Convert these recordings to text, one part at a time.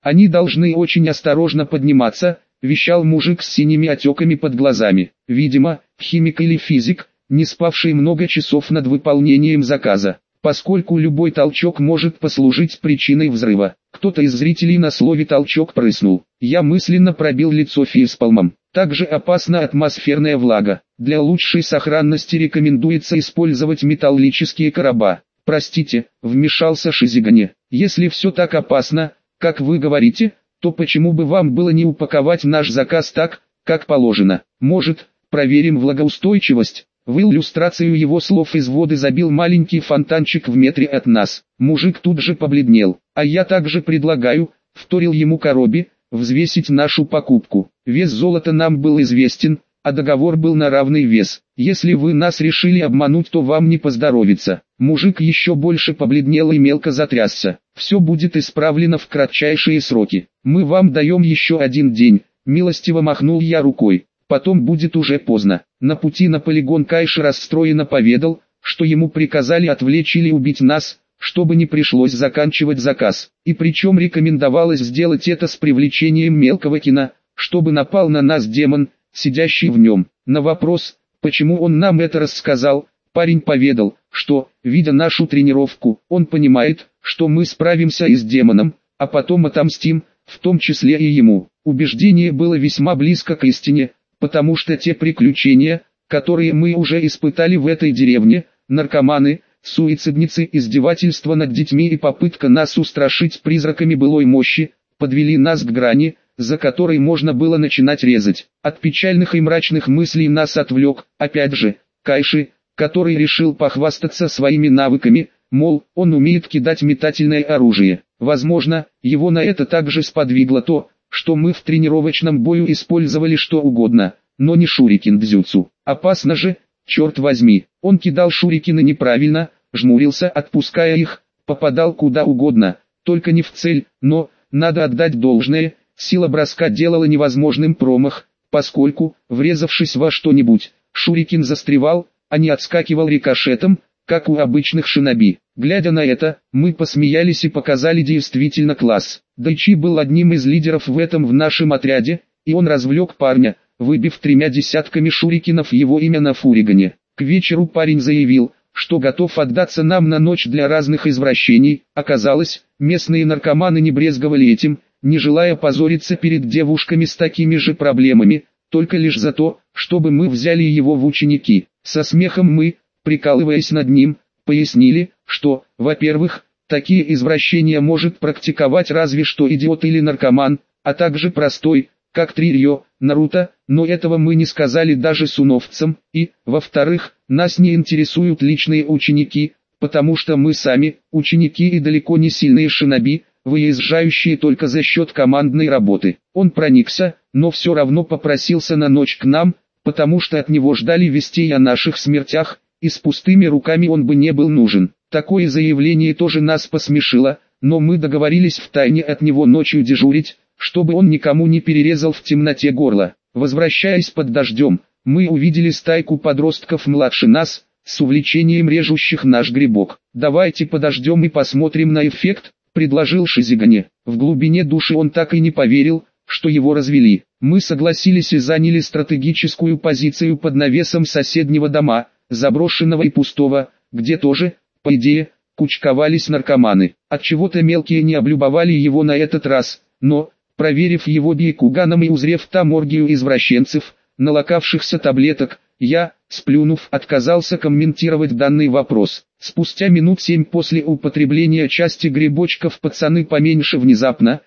Они должны очень осторожно подниматься, вещал мужик с синими отеками под глазами. Видимо, химик или физик, не спавший много часов над выполнением заказа, поскольку любой толчок может послужить причиной взрыва. Кто-то из зрителей на слове «толчок» прыснул. Я мысленно пробил лицо фейспалмом. Также опасна атмосферная влага. Для лучшей сохранности рекомендуется использовать металлические короба. Простите, вмешался Шизигане. Если все так опасно, как вы говорите, то почему бы вам было не упаковать наш заказ так, как положено? Может, проверим влагоустойчивость? В иллюстрацию его слов из воды забил маленький фонтанчик в метре от нас. Мужик тут же побледнел. А я также предлагаю, вторил ему Короби, взвесить нашу покупку. Вес золота нам был известен, а договор был на равный вес. Если вы нас решили обмануть, то вам не поздоровится. Мужик еще больше побледнел и мелко затрясся. Все будет исправлено в кратчайшие сроки. Мы вам даем еще один день, милостиво махнул я рукой. Потом будет уже поздно. На пути на полигон Кайши расстроенно поведал, что ему приказали отвлечь или убить нас, чтобы не пришлось заканчивать заказ. И причем рекомендовалось сделать это с привлечением мелкого кино, чтобы напал на нас демон, сидящий в нем. На вопрос, почему он нам это рассказал, парень поведал, что, видя нашу тренировку, он понимает, что мы справимся и с демоном, а потом отомстим, в том числе и ему. Убеждение было весьма близко к истине, потому что те приключения, которые мы уже испытали в этой деревне, наркоманы, суицидницы, издевательства над детьми и попытка нас устрашить призраками былой мощи, подвели нас к грани, за которой можно было начинать резать. От печальных и мрачных мыслей нас отвлек, опять же, Кайши, который решил похвастаться своими навыками, мол, он умеет кидать метательное оружие. Возможно, его на это также сподвигло то, что мы в тренировочном бою использовали что угодно, но не шурикен-дзюцу. Опасно же, черт возьми. Он кидал шурикены неправильно, жмурился, отпуская их, попадал куда угодно, только не в цель, но, надо отдать должное, сила броска делала невозможным промах, поскольку, врезавшись во что-нибудь, шурикен застревал, а не отскакивал рикошетом, как у обычных шиноби. Глядя на это, мы посмеялись и показали действительно класс. Дайчи был одним из лидеров в этом в нашем отряде, и он развлек парня, выбив 3 десятками шурикенов его имя на фуригане. К вечеру парень заявил, что готов отдаться нам на ночь для разных извращений. Оказалось, местные наркоманы не брезговали этим, не желая позориться перед девушками с такими же проблемами, только лишь за то, чтобы мы взяли его в ученики. Со смехом мы, прикалываясь над ним, пояснили, что, во-первых, такие извращения может практиковать разве что идиот или наркоман, а также простой, как Трирьё, Наруто, но этого мы не сказали даже суновцам, и, во-вторых, нас не интересуют личные ученики, потому что мы сами, ученики и далеко не сильные шиноби, выезжающие только за счет командной работы. Он проникся, но все равно попросился на ночь к нам, потому что от него ждали вестей о наших смертях, и с пустыми руками он бы не был нужен. Такое заявление тоже нас посмешило, но мы договорились втайне от него ночью дежурить, чтобы он никому не перерезал в темноте горло. Возвращаясь под дождем, мы увидели стайку подростков младше нас, с увлечением режущих наш грибок. «Давайте подождем и посмотрим на эффект», — предложил Шизигане. В глубине души он так и не поверил, что его развели. Мы согласились и заняли стратегическую позицию под навесом соседнего дома, заброшенного и пустого, где тоже, по идее, кучковались наркоманы. Отчего-то мелкие не облюбовали его на этот раз, но, проверив его бейкуганом и узрев там оргию извращенцев, налокавшихся таблеток, я, сплюнув, отказался комментировать данный вопрос. Спустя минут 7 после употребления части грибочков пацаны поменьше внезапно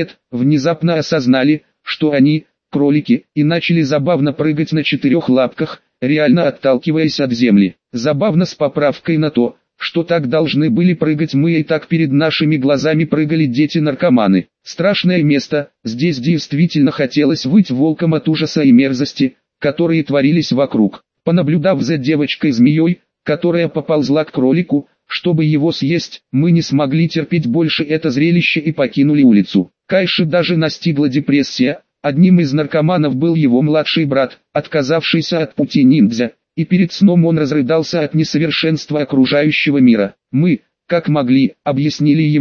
осознали, что они, кролики, и начали забавно прыгать на 4 лапках, реально отталкиваясь от земли. Забавно с поправкой на то, что так должны были прыгать мы, и так перед нашими глазами прыгали дети-наркоманы. Страшное место, здесь действительно хотелось выть волком от ужаса и мерзости, которые творились вокруг. Понаблюдав за девочкой-змеей, которая поползла к кролику, чтобы его съесть, мы не смогли терпеть больше это зрелище и покинули улицу. Кайши даже настигла депрессия. Одним из наркоманов был его младший брат, отказавшийся от пути ниндзя, и перед сном он разрыдался от несовершенства окружающего мира. Мы, как могли, объяснили ему,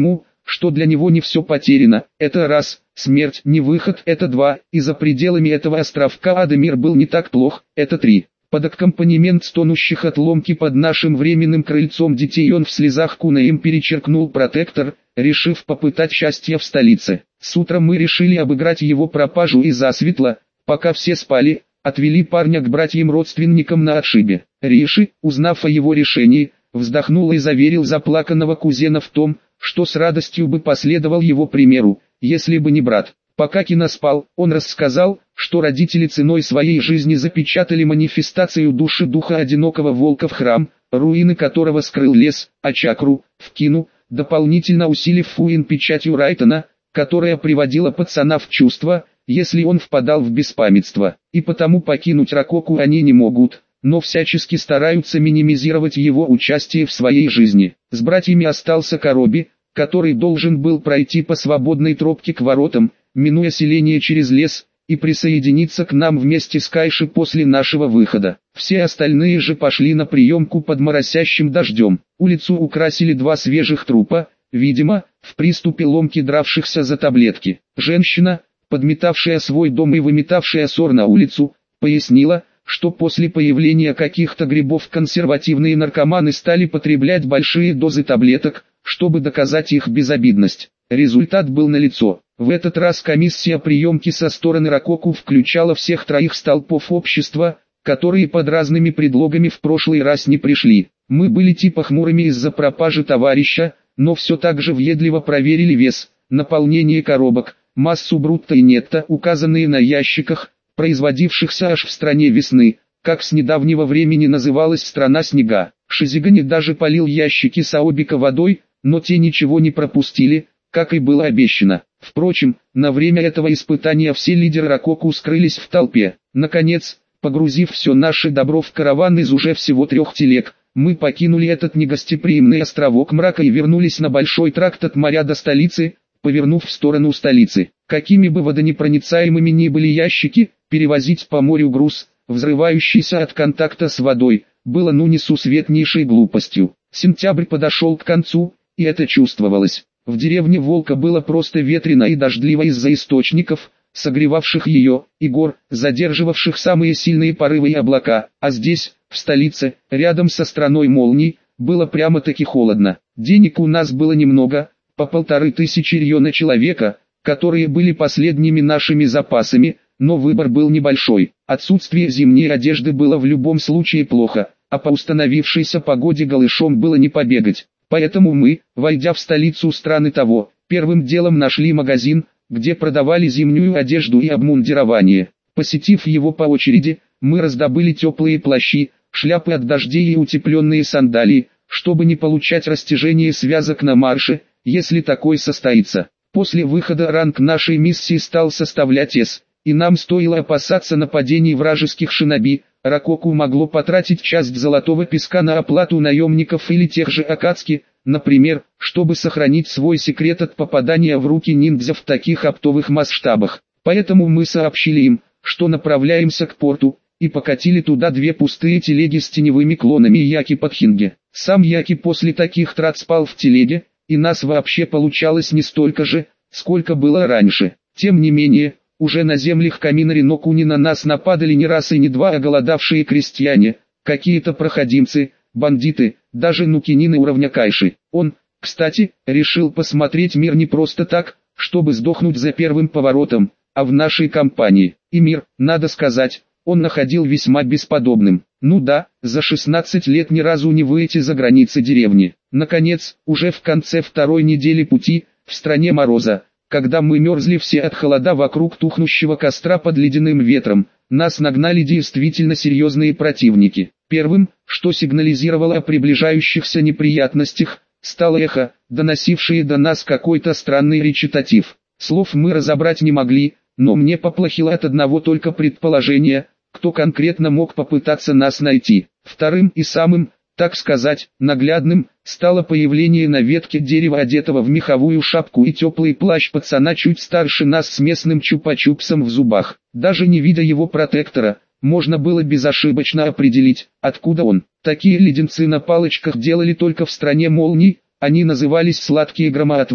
что для него не все потеряно, это раз, смерть не выход, это два, и за пределами этого островка ада мир был не так плох, это три. Под аккомпанемент стонущих от ломки под нашим временным крыльцом детей он в слезах кунаем перечеркнул протектор, решив попытать счастье в столице. С утра мы решили обыграть его пропажу и засветло, пока все спали, отвели парня к братьям-родственникам на отшибе. Риши, узнав о его решении, вздохнул и заверил заплаканного кузена в том, что с радостью бы последовал его примеру, если бы не брат. Пока Кина спал, он рассказал, что родители ценой своей жизни запечатали манифестацию души духа одинокого волка в храм, руины которого скрыл лес, а чакру, в Кину, дополнительно усилив Фуин печатью Райтона, которая приводила пацана в чувство, если он впадал в беспамятство, и потому покинуть Рококу они не могут, но всячески стараются минимизировать его участие в своей жизни. С братьями остался Короби, который должен был пройти по свободной тропке к воротам, минуя селение через лес, и присоединиться к нам вместе с Кайши после нашего выхода. Все остальные же пошли на приемку под моросящим дождем. Улицу украсили два свежих трупа, видимо, в приступе ломки дравшихся за таблетки. Женщина, подметавшая свой дом и выметавшая ссор на улицу, пояснила, что после появления каких-то грибов консервативные наркоманы стали потреблять большие дозы таблеток, чтобы доказать их безобидность. Результат был налицо. В этот раз комиссия приемки со стороны Рококу включала всех троих столпов общества, которые под разными предлогами в прошлый раз не пришли. Мы были типа хмурыми из-за пропажи товарища, но все так же въедливо проверили вес, наполнение коробок, массу брутто и нетто, указанные на ящиках, производившихся аж в стране весны, как с недавнего времени называлась страна снега. Шизигани даже полил ящики Саобика водой, но те ничего не пропустили, как и было обещано. Впрочем, на время этого испытания все лидеры Рококу скрылись в толпе. Наконец, погрузив все наше добро в караван из уже всего 3 телег, мы покинули этот негостеприимный островок мрака и вернулись на большой тракт от моря до столицы, повернув в сторону столицы. Какими бы водонепроницаемыми ни были ящики, перевозить по морю груз, взрывающийся от контакта с водой, было несусветнейшей глупостью. Сентябрь подошел к концу, и это чувствовалось. В деревне Волка было просто ветрено и дождливо из-за источников, согревавших ее, и гор, задерживавших самые сильные порывы и облака, а здесь, в столице, рядом со страной молний, было прямо-таки холодно. Денег у нас было немного, по 1500 рьё на человека, которые были последними нашими запасами, но выбор был небольшой. Отсутствие зимней одежды было в любом случае плохо, а по установившейся погоде голышом было не побегать. Поэтому мы, войдя в столицу страны того, первым делом нашли магазин, где продавали зимнюю одежду и обмундирование. Посетив его по очереди, мы раздобыли теплые плащи, шляпы от дождей и утепленные сандалии, чтобы не получать растяжение связок на марше, если такой состоится. После выхода ранг нашей миссии стал составлять С, и нам стоило опасаться нападений вражеских шиноби. Рококу могло потратить часть золотого песка на оплату наемников или тех же Акацки, например, чтобы сохранить свой секрет от попадания в руки ниндзя в таких оптовых масштабах. Поэтому мы сообщили им, что направляемся к порту, и покатили туда 2 пустые телеги с теневыми клонами Яки Подхинге. Сам Яки после таких трат спал в телеге, и нас вообще получалось не столько же, сколько было раньше. Тем не менее, уже на землях Каминари Нокуни на нас нападали не раз и не два оголодавшие крестьяне, какие-то проходимцы, бандиты, даже нукинины уровня Кайши. Он, кстати, решил посмотреть мир не просто так, чтобы сдохнуть за первым поворотом, а в нашей компании. И мир, надо сказать, он находил весьма бесподобным. Ну да, за 16 лет ни разу не выйти за границы деревни. Наконец, уже в конце 2-й недели пути, в стране мороза, когда мы мерзли все от холода вокруг тухнущего костра под ледяным ветром, нас нагнали действительно серьезные противники. Первым, что сигнализировало о приближающихся неприятностях, стало эхо, доносившее до нас какой-то странный речитатив. Слов мы разобрать не могли, но мне поплохело от одного только предположения, кто конкретно мог попытаться нас найти. Вторым и самым, так сказать, наглядным, стало появление на ветке дерева одетого в меховую шапку и теплый плащ пацана чуть старше нас с местным чупа-чупсом в зубах. Даже не видя его протектора, можно было безошибочно определить, откуда он. Такие леденцы на палочках делали только в стране молний, они назывались сладкие громоотводы,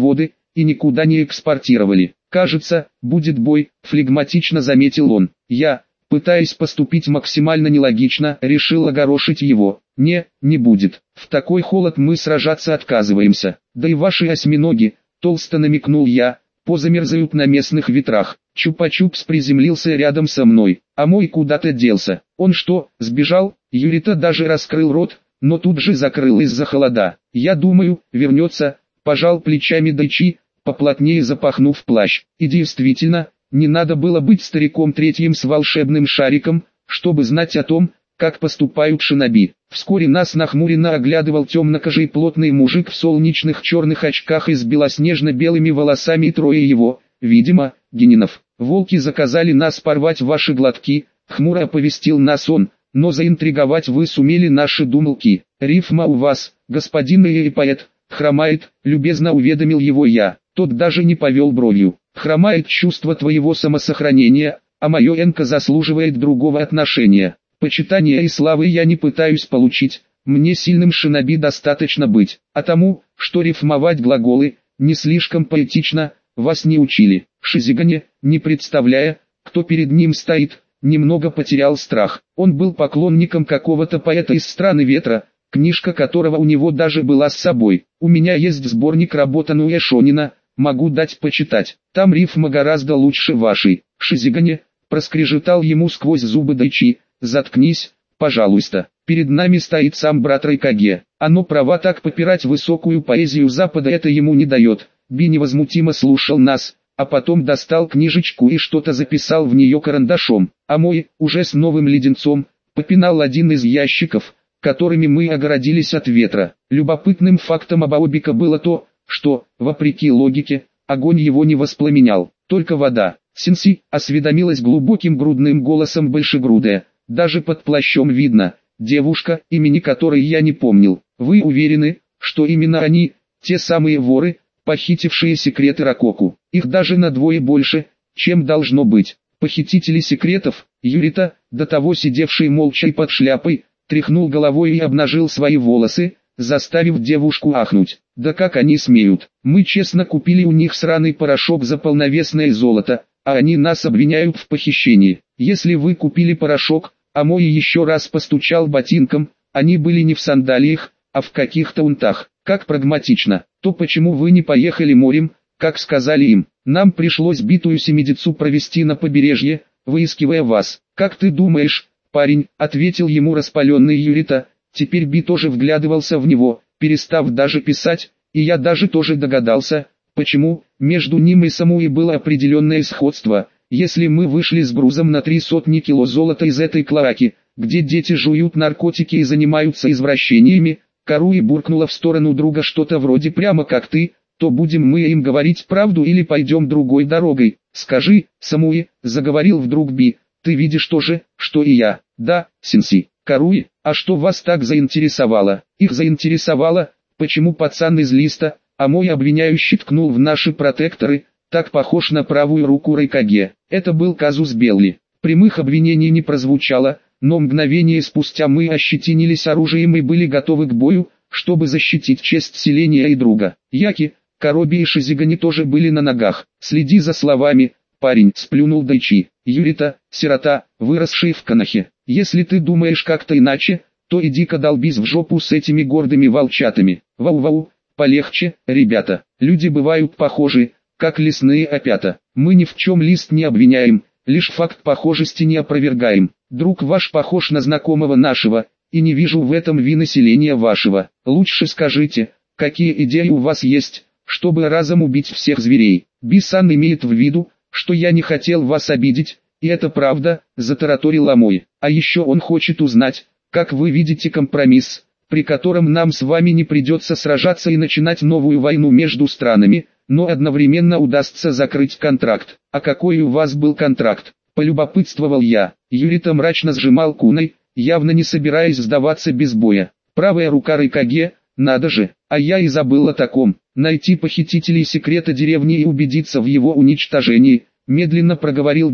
и никуда не экспортировали. Кажется, будет бой, флегматично заметил он. Я, пытаясь поступить максимально нелогично, решил огорошить его. Не будет. В такой холод мы сражаться отказываемся. Да и ваши осьминоги, толсто намекнул я, позамерзают на местных ветрах. Чупа-чупс приземлился рядом со мной, а мой куда-то делся. Он что, сбежал? Юрита даже раскрыл рот, но тут же закрыл из-за холода. Я думаю, вернется, пожал плечами Дайчи, поплотнее запахнув плащ. И действительно, не надо было быть стариком третьим с волшебным шариком, чтобы знать о том, как поступают шиноби. Вскоре нас нахмуренно оглядывал темнокожий плотный мужик в солнечных черных очках и с белоснежно-белыми волосами и трое его, видимо, генинов. «Волки заказали нас порвать ваши глотки», — хмуро оповестил нас он, «но заинтриговать вы сумели наши думалки. Рифма у вас, господин и поэт, хромает», — любезно уведомил его я. Тот даже не повел бровью. «Хромает чувство твоего самосохранения, а мое энко заслуживает другого отношения. Почитания и славы я не пытаюсь получить, мне сильным шиноби достаточно быть, а тому, что рифмовать глаголы, не слишком поэтично, вас не учили». Шизигане, не представляя, кто перед ним стоит, немного потерял страх. Он был поклонником какого-то поэта из страны ветра, книжка которого у него даже была с собой. «У меня есть сборник работ Ануэ Шонина, могу дать почитать, там рифма гораздо лучше вашей». Шизигане, проскрежетал ему сквозь зубы Дайчи, «Заткнись, пожалуйста, перед нами стоит сам брат Райкаге, оно права так попирать высокую поэзию Запада это ему не дает». Би невозмутимо слушал нас, а потом достал книжечку и что-то записал в нее карандашом, а мой, уже с новым леденцом, попинал один из ящиков, которыми мы огородились от ветра. Любопытным фактом Абаобика было то, что, вопреки логике, огонь его не воспламенял, только вода. «Синси», осведомилась глубоким грудным голосом большегрудая, «даже под плащом видно, девушка, имени которой я не помнил. Вы уверены, что именно они, те самые воры, похитившие секреты Рококу? Их даже на двое больше, чем должно быть». Похитители секретов, Юрита, до того сидевший молча и под шляпой, тряхнул головой и обнажил свои волосы, заставив девушку ахнуть. «Да как они смеют? Мы честно купили у них сраный порошок за полновесное золото, а они нас обвиняют в похищении. Если вы купили порошок, а мой еще раз постучал ботинком, они были не в сандалиях, а в каких-то унтах. Как прагматично, то почему вы не поехали морем, как сказали им? Нам пришлось битую семидицу провести на побережье, выискивая вас». «Как ты думаешь, парень?» — ответил ему распаленный Юрита. Теперь Би тоже вглядывался в него, перестав даже писать, и я даже тоже догадался, почему. Между ним и Самуи было определенное сходство. Если мы вышли с грузом на 300 кило золота из этой клоаки, где дети жуют наркотики и занимаются извращениями, Каруи буркнула в сторону друга что-то вроде «прямо как ты», то будем мы им говорить правду или пойдем другой дорогой. «Скажи, Самуи», — заговорил вдруг Би, — «ты видишь то же, что и я?» «Да, Синси». «Каруи, а что вас так заинтересовало?» «Их заинтересовало, почему пацан из листа, а мой обвиняющий ткнул в наши протекторы, так похож на правую руку Райкаге». Это был казус Белли. Прямых обвинений не прозвучало, но мгновение спустя мы ощетинились оружием и были готовы к бою, чтобы защитить честь селения и друга. Яки, Короби и Шизигани тоже были на ногах. «Следи за словами, парень», — сплюнул Дайчи. «Юрита, сирота, выросший в Канахе. Если ты думаешь как-то иначе, то иди-ка долбись в жопу с этими гордыми волчатами». «Вау-вау, полегче, ребята, люди бывают похожи, как лесные опята. Мы ни в чем лист не обвиняем, лишь факт похожести не опровергаем. Друг ваш похож на знакомого нашего, и не вижу в этом вины селения вашего. Лучше скажите, какие идеи у вас есть, чтобы разом убить всех зверей?» «Би-сан имеет в виду, что я не хотел вас обидеть, и это правда», — затараторил Амой. «А еще он хочет узнать, как вы видите компромисс, при котором нам с вами не придется сражаться и начинать новую войну между странами, но одновременно удастся закрыть контракт». «А какой у вас был контракт?» — полюбопытствовал я. Юрита мрачно сжимал куной, явно не собираясь сдаваться без боя. «Правая рука Райкаге, надо же, а я и забыл о таком. Найти похитителей секрета деревни и убедиться в его уничтожении», — медленно проговорил Би,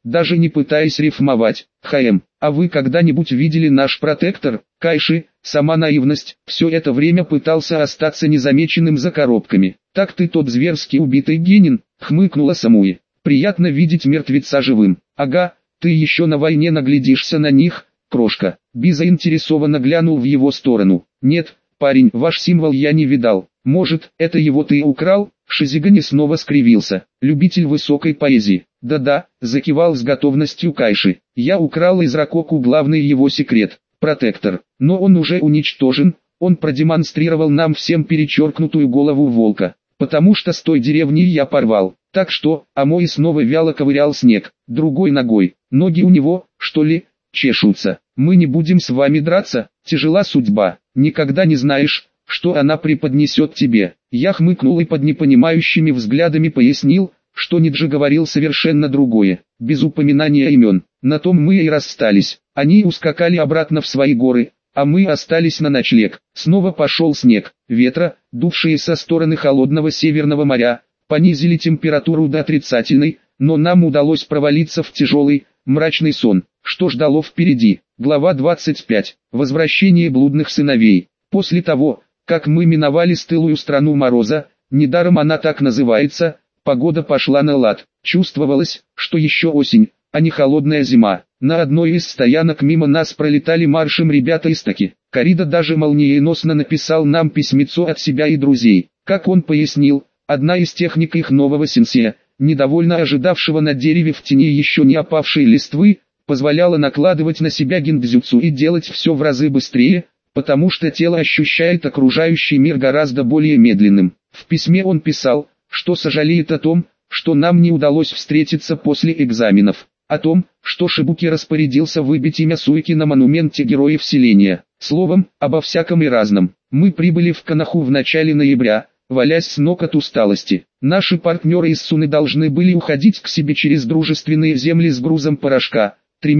даже не пытаясь рифмовать. А вы когда-нибудь видели наш протектор? Кайши, сама наивность, все это время пытался остаться незамеченным за коробками. Так ты тот зверски убитый Генин, хмыкнула Самуи. Приятно видеть мертвеца живым. Ага, ты еще на войне наглядишься на них, крошка. Би заинтересованно глянул в его сторону. Нет, парень, ваш символ я не видал. Может, это его ты украл? Шизигани снова скривился. Любитель высокой поэзии. Да-да, закивал с готовностью Кайши. Я украл из Рококу главный его секрет. Протектор. Но он уже уничтожен. Он продемонстрировал нам всем перечеркнутую голову волка. Потому что с той деревни я порвал. Так что, Амои снова вяло ковырял снег. Другой ногой. Ноги у него, что ли, чешутся. Мы не будем с вами драться. Тяжела судьба. Никогда не знаешь, что она преподнесет тебе. Я хмыкнул и под непонимающими взглядами пояснил, что Ниджи говорил совершенно другое, без упоминания имен. На том мы и расстались. Они ускакали обратно в свои горы, а мы остались на ночлег. Снова пошел снег. Ветра, дувшие со стороны холодного Северного моря, понизили температуру до отрицательной, но нам удалось провалиться в тяжелый, мрачный сон. Что ждало впереди? Глава 25. Возвращение блудных сыновей. После того, как мы миновали стылую страну мороза, недаром она так называется, погода пошла на лад. Чувствовалось, что еще осень, а не холодная зима. На одной из стоянок мимо нас пролетали маршем ребята из Таки. Корида даже молниеносно написал нам письмецо от себя и друзей. Как он пояснил, одна из техник их нового сенсея, недовольно ожидавшего на дереве в тени еще не опавшей листвы, позволяла накладывать на себя гиндзюцу и делать все в разы быстрее, потому что тело ощущает окружающий мир гораздо более медленным. В письме он писал, что сожалеет о том, что нам не удалось встретиться после экзаменов, о том, что Шибуки распорядился выбить имя Суики на монументе Героев Селения. Словом, обо всяком и разном. Мы прибыли в Канаху в начале ноября, валясь с ног от усталости. Наши партнеры из Суны должны были уходить к себе через дружественные земли с грузом порошка,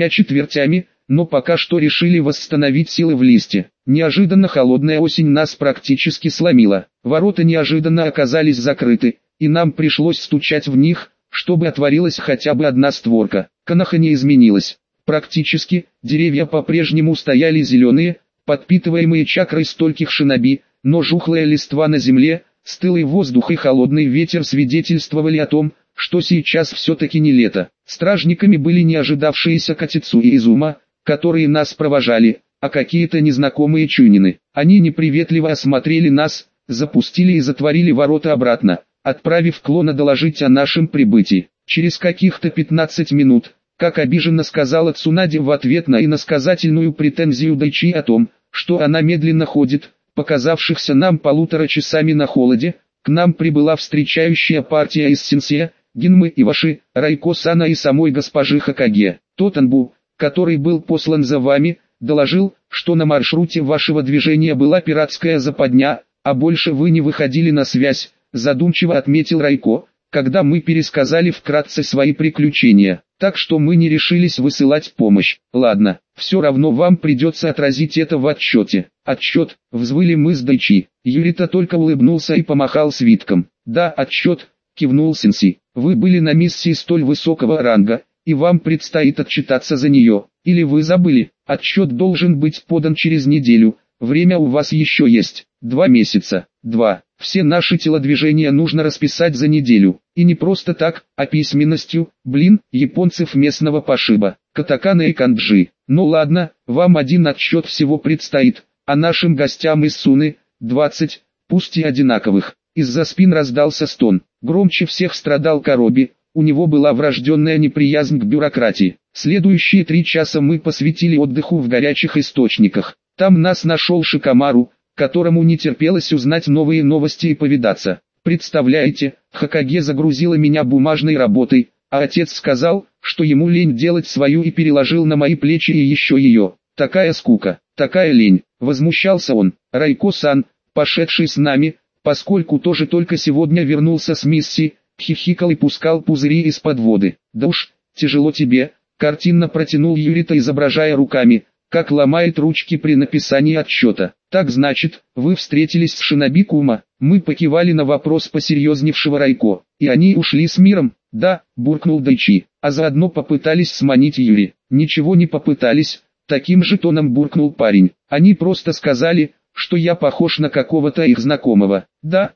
3/4, но пока что решили восстановить силы в листе. Неожиданно холодная осень нас практически сломила. Ворота неожиданно оказались закрыты, и нам пришлось стучать в них, чтобы отворилась хотя бы одна створка. Канаха не изменилась. Практически, деревья по-прежнему стояли зеленые, подпитываемые чакрой стольких шиноби, но жухлая листва на земле, стылый воздух и холодный ветер свидетельствовали о том, что сейчас все-таки не лето. Стражниками были не ожидавшиеся Катицу и Изума, которые нас провожали, а какие-то незнакомые чунины. Они неприветливо осмотрели нас, запустили и затворили ворота обратно, отправив клона доложить о нашем прибытии. Через каких-то 15 минут, как обиженно сказала Цунаде в ответ на иносказательную претензию Дайчи о том, что она медленно ходит, показавшихся нам 1,5 часами на холоде, к нам прибыла встречающая партия из сенсея, Гинмы Иваши, Райко-сана и самой госпожи Хокаге. Тотанбу, который был послан за вами, доложил, что на маршруте вашего движения была пиратская западня, а больше вы не выходили на связь, задумчиво отметил Райко, когда мы пересказали вкратце свои приключения. Так что мы не решились высылать помощь. Ладно, все равно вам придется отразить это в отчете. Отчет, взвыли мы с Дайчи. Юрита только улыбнулся и помахал свитком. Да, отчет, кивнул Сенси. Вы были на миссии столь высокого ранга, и вам предстоит отчитаться за нее. Или вы забыли, отчет должен быть подан через неделю, время у вас еще есть, 2 месяца. 2. Все наши телодвижения нужно расписать за неделю. И не просто так, а письменностью, японцев местного пошиба, катакана и канджи. Ну ладно, вам один отчет всего предстоит, а нашим гостям из Суны, 20, пусть и одинаковых. Из-за спин раздался стон. Громче всех страдал Короби, у него была врожденная неприязнь к бюрократии. Следующие 3 часа мы посвятили отдыху в горячих источниках. Там нас нашел Шикамару, которому не терпелось узнать новые новости и повидаться. Представляете, Хокаге загрузила меня бумажной работой, а отец сказал, что ему лень делать свою и переложил на мои плечи и еще ее. Такая скука, такая лень, возмущался он. Райко-сан, пошедший с нами, поскольку тоже только сегодня вернулся с миссии, хихикал и пускал пузыри из-под воды. Да уж, тяжело тебе, картинно протянул Юрита, изображая руками, как ломает ручки при написании отчета. Так значит, вы встретились с шиноби Кума? Мы покивали на вопрос посерьезневшего Райко. И они ушли с миром? Да, буркнул Дайчи. а заодно попытались сманить Юри. Ничего не попытались, таким же тоном буркнул парень. Они просто сказали, что я похож на какого-то их знакомого. Да,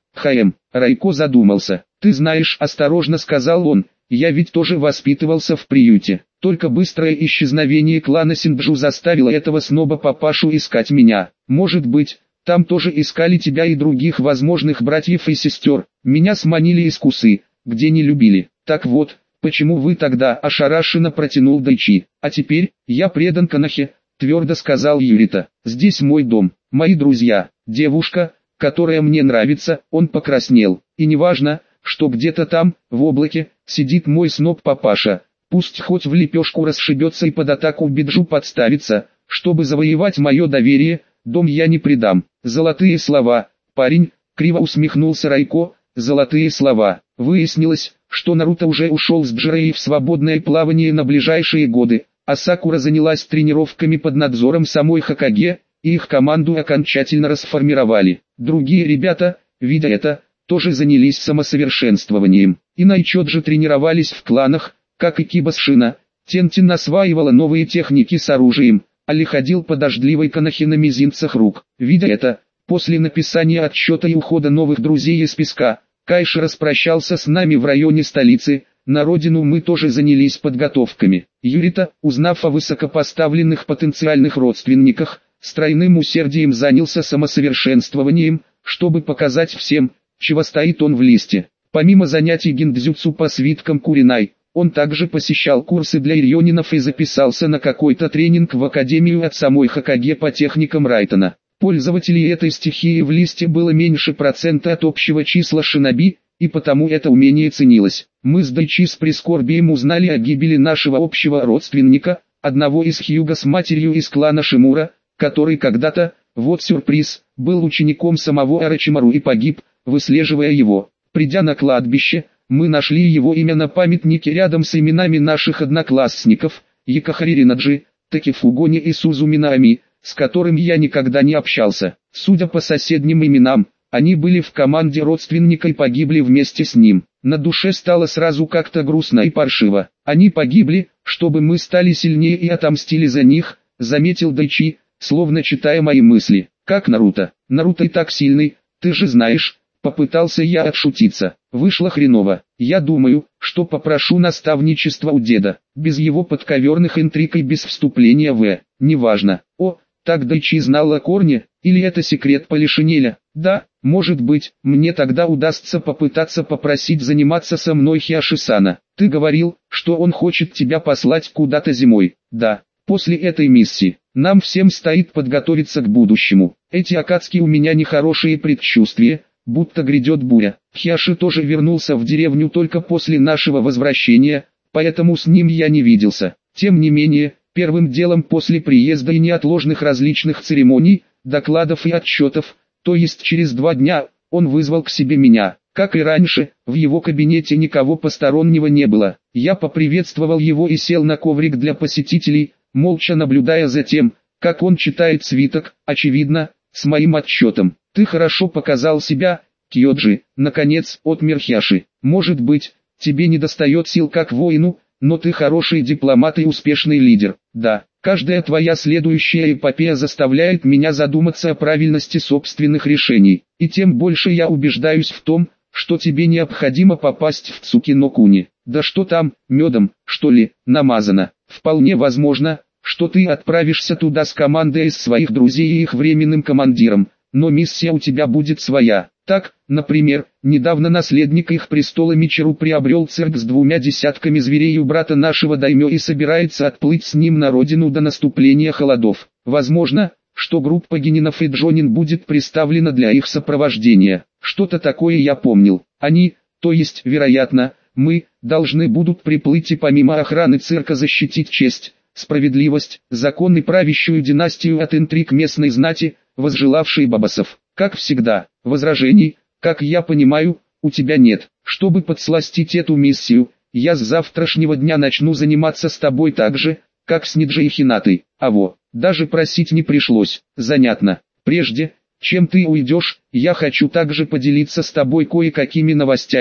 Райко задумался. Ты знаешь, осторожно сказал он, я ведь тоже воспитывался в приюте. Только быстрое исчезновение клана Синджу заставило этого сноба-папашу искать меня. Может быть, там тоже искали тебя и других возможных братьев и сестер. Меня сманили из Кусы, где не любили. Так вот, почему вы тогда ошарашенно протянул Дайчи. А теперь, я предан Канахе, твердо сказал Юрита. Здесь мой дом, мои друзья, девушка, которая мне нравится. Он покраснел. И неважно, что где-то там, в облаке, сидит мой сноб-папаша. Пусть хоть в лепешку расшибется и под атаку Биджу подставится, чтобы завоевать мое доверие, дом я не предам. Золотые слова, парень, криво усмехнулся Райко, золотые слова. Выяснилось, что Наруто уже ушел с Джирои в свободное плавание на ближайшие годы, а Сакура занялась тренировками под надзором самой Хокаге, и их команду окончательно расформировали. Другие ребята, видя это, тоже занялись самосовершенствованием. И Найчоджи тренировались в кланах, как и Кибасшина. Тентин осваивала новые техники с оружием, Али ходил по дождливой Канахе на мизинцах рук. Видя это, после написания отчета и ухода новых друзей из песка, Кайши распрощался с нами в районе столицы. На родину мы тоже занялись подготовками. Юрита, узнав о высокопоставленных потенциальных родственниках, с тройным усердием занялся самосовершенствованием, чтобы показать всем, чего стоит он в листе. Помимо занятий гиндзюцу по свиткам Куринай, он также посещал курсы для ирьонинов и записался на какой-то тренинг в академию от самой Хокаге по техникам Райтона. Пользователей этой стихии в листе было меньше процента от общего числа шиноби, и потому это умение ценилось. Мы с Дайчи с прискорбием узнали о гибели нашего общего родственника, одного из Хьюга с матерью из клана Шимура, который когда-то, вот сюрприз, был учеником самого Орочимару и погиб, выслеживая его. Придя на кладбище, мы нашли его имя на памятнике рядом с именами наших одноклассников, Якохари Ринаджи, Такифугони и Сузуми Наами, с которым я никогда не общался. Судя по соседним именам, они были в команде родственника и погибли вместе с ним. На душе стало сразу как-то грустно и паршиво. Они погибли, чтобы мы стали сильнее и отомстили за них, заметил Дайчи, словно читая мои мысли. Как Наруто? Наруто и так сильный, ты же знаешь. Попытался я отшутиться. Вышло хреново. Я думаю, что попрошу наставничества у деда. Без его подковерных интриг и без вступления в... Неважно. О, так Дайчи знал о корне, или это секрет Полишинеля? Да, может быть, мне тогда удастся попытаться попросить заниматься со мной Хиаши-сана. Ты говорил, что он хочет тебя послать куда-то зимой. Да, после этой миссии. Нам всем стоит подготовиться к будущему. Эти Акацки у меня нехорошие предчувствия, будто грядет буря. Хиаши тоже вернулся в деревню только после нашего возвращения, поэтому с ним я не виделся. Тем не менее, первым делом после приезда и неотложных различных церемоний, докладов и отчетов, то есть через 2 дня, он вызвал к себе меня. Как и раньше, в его кабинете никого постороннего не было. Я поприветствовал его и сел на коврик для посетителей, молча наблюдая за тем, как он читает свиток, очевидно, с моим отчетом. «Ты хорошо показал себя, Кьоджи», наконец отмер Хиаши. «Может быть, тебе недостает сил как воину, но ты хороший дипломат и успешный лидер. Да, каждая твоя следующая эпопея заставляет меня задуматься о правильности собственных решений. И тем больше я убеждаюсь в том, что тебе необходимо попасть в Цукино-куни. Да что там, медом, что ли, намазано. Вполне возможно, что ты отправишься туда с командой из своих друзей и их временным командиром, но миссия у тебя будет своя. Так, например, недавно наследник их престола Мичеру приобрел цирк с 2 десятками зверей у брата нашего даймё и собирается отплыть с ним на родину до наступления холодов. Возможно, что группа генинов и джонин будет представлена для их сопровождения. Что-то такое я помнил. Они, то есть, вероятно, мы, должны будут приплыть и помимо охраны цирка защитить честь, справедливость, закон и правящую династию от интриг местной знати, возжелавшей бабасов. Как всегда, возражений, как я понимаю, у тебя нет. Чтобы подсластить эту миссию, я с завтрашнего дня начну заниматься с тобой так же, как с Ниджи и Хинатой. Даже просить не пришлось. Занятно. Прежде, чем ты уйдешь, я хочу также поделиться с тобой кое-какими новостями,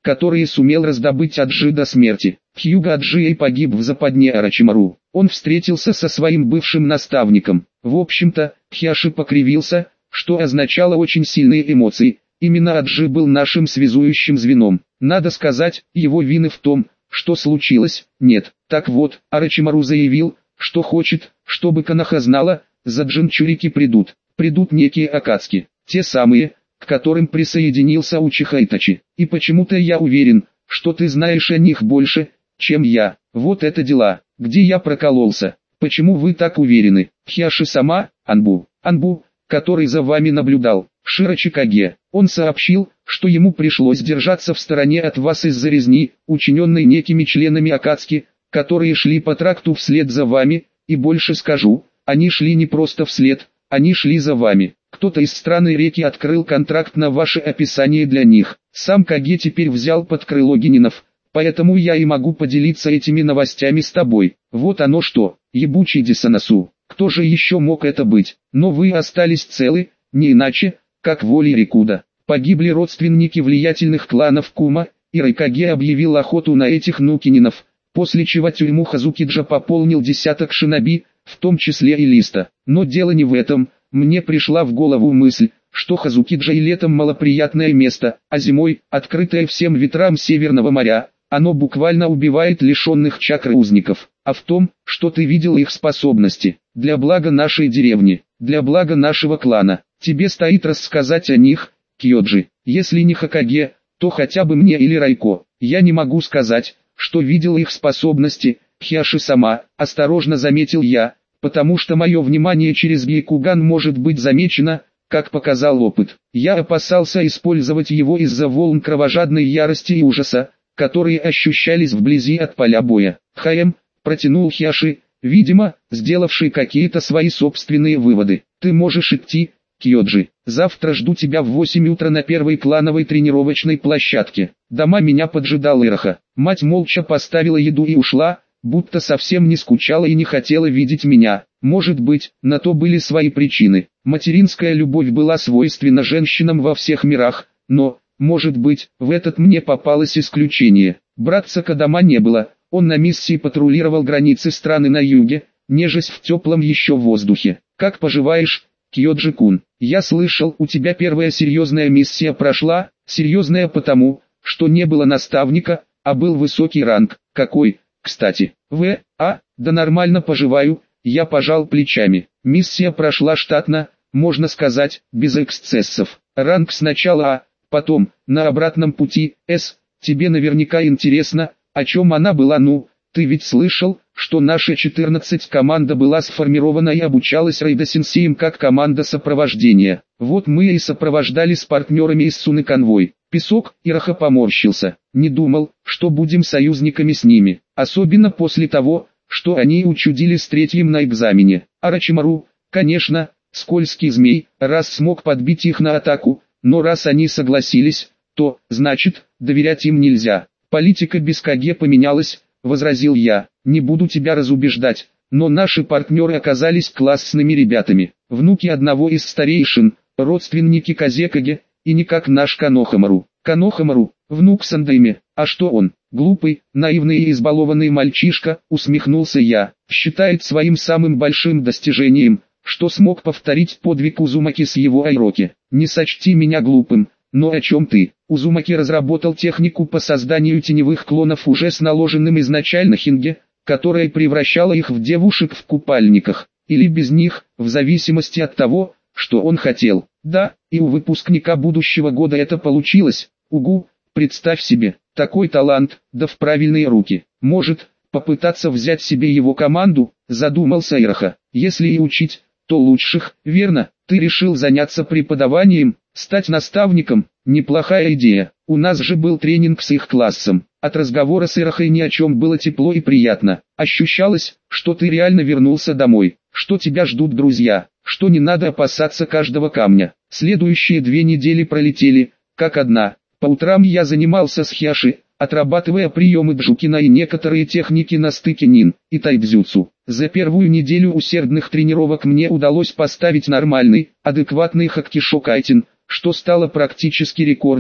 которые сумел раздобыть Аджи до смерти. Хьюго Аджией погиб в западне Орочимару. Он встретился со своим бывшим наставником. В общем-то, Хьяши покривился, что означало очень сильные эмоции. Именно Аджи был нашим связующим звеном. Надо сказать, его вины в том, что случилось, нет. Так вот, Орочимару заявил, что хочет, чтобы Коноха знала, за Джинчурики придут. Придут некие Акацки, те самые, к которым присоединился Учиха Итачи. И почему-то я уверен, что ты знаешь о них больше, чем я. Вот это дела. Где я прокололся? Почему вы так уверены? Хьяши сама, Анбу, который за вами наблюдал, Широчикаге. Он сообщил, что ему пришлось держаться в стороне от вас из-за резни, учиненной некими членами Акацки, которые шли по тракту вслед за вами, и больше скажу, они шли не просто вслед, они шли за вами. Кто-то из страны реки открыл контракт на ваше описание для них. Сам Каге теперь взял под крыло Генинов, поэтому я и могу поделиться этими новостями с тобой. Вот оно что, ебучий Дисанасу. Кто же еще мог это быть? Но вы остались целы, не иначе, как волей Рикуда. Погибли родственники влиятельных кланов Кума, и Райкаге объявил охоту на этих нукининов, после чего тюрьму Хазукиджа пополнил десяток шиноби, в том числе и Листа. Но дело не в этом. Мне пришла в голову мысль, что Хазукиджа и летом малоприятное место, а зимой, открытое всем ветрам Северного моря, оно буквально убивает лишенных чакры узников. А в том, что ты видел их способности, для блага нашей деревни, для блага нашего клана, тебе стоит рассказать о них, Кьоджи. Если не Хокаге, то хотя бы мне или Райко. Я не могу сказать, что видел их способности, Хьяши сама, осторожно заметил я, потому что мое внимание через Гейкуган может быть замечено, как показал опыт. Я опасался использовать его из-за волн кровожадной ярости и ужаса, которые ощущались вблизи от поля боя. Протянул Хьяши, видимо, сделавший какие-то свои собственные выводы. Ты можешь идти, Кьоджи. Завтра жду тебя в 8 утра на первой клановой тренировочной площадке. Дома меня поджидал Ираха. Мать молча поставила еду и ушла, будто совсем не скучала и не хотела видеть меня. Может быть, на то были свои причины. Материнская любовь была свойственна женщинам во всех мирах, но, может быть, в этот мне попалось исключение. Братца Кадама не было, он на миссии патрулировал границы страны на юге, нежесть в теплом еще воздухе. Как поживаешь, Кьоджи-кун? Я слышал, у тебя первая серьезная миссия прошла, серьезная потому, что не было наставника, а был высокий ранг. Какой, кстати? Да нормально поживаю, я пожал плечами. Миссия прошла штатно, можно сказать, без эксцессов. Ранг сначала А, потом, на обратном пути, С. Тебе наверняка интересно, о чем она была. Ну, ты ведь слышал, что наша 14 команда была сформирована и обучалась Рейда-сенсеем как команда сопровождения. Вот мы и сопровождали с партнерами из Суны конвой. Песок, Ираха поморщился. Не думал, что будем союзниками с ними. Особенно после того, что они учудили с третьим на экзамене. Орочимару, конечно, скользкий змей, раз смог подбить их на атаку, но раз они согласились, то, значит, доверять им нельзя. Политика без Каге поменялась, возразил я. Не буду тебя разубеждать, но наши партнеры оказались классными ребятами. Внуки одного из старейшин, родственники Казекаге, и не как наш Канохамару. Канохамару, внук Сандайме, а что он? Глупый, наивный и избалованный мальчишка, усмехнулся я. Считает своим самым большим достижением, что смог повторить подвиг Узумаки с его Айроки. Не сочти меня глупым, но о чем ты? Узумаки разработал технику по созданию теневых клонов уже с наложенным изначально хинге, которая превращала их в девушек в купальниках, или без них, в зависимости от того, что он хотел. Да, и у выпускника будущего года это получилось. Угу, представь себе, такой талант, да в правильные руки. Может, попытаться взять себе его команду, задумался Ираха. Если и учить, то лучших, верно? Ты решил заняться преподаванием, стать наставником? Неплохая идея. У нас же был тренинг с их классом. От разговора с Ирахой ни о чем было тепло и приятно. Ощущалось, что ты реально вернулся домой, что тебя ждут друзья, что не надо опасаться каждого камня. Следующие 2 недели пролетели, как одна. По утрам я занимался с Хьяши, отрабатывая приемы Джукина и некоторые техники на стыке нин и тайцзюцу. За первую неделю усердных тренировок мне удалось поставить нормальный, адекватный хаккишо кайтин, что стало практически рекордом,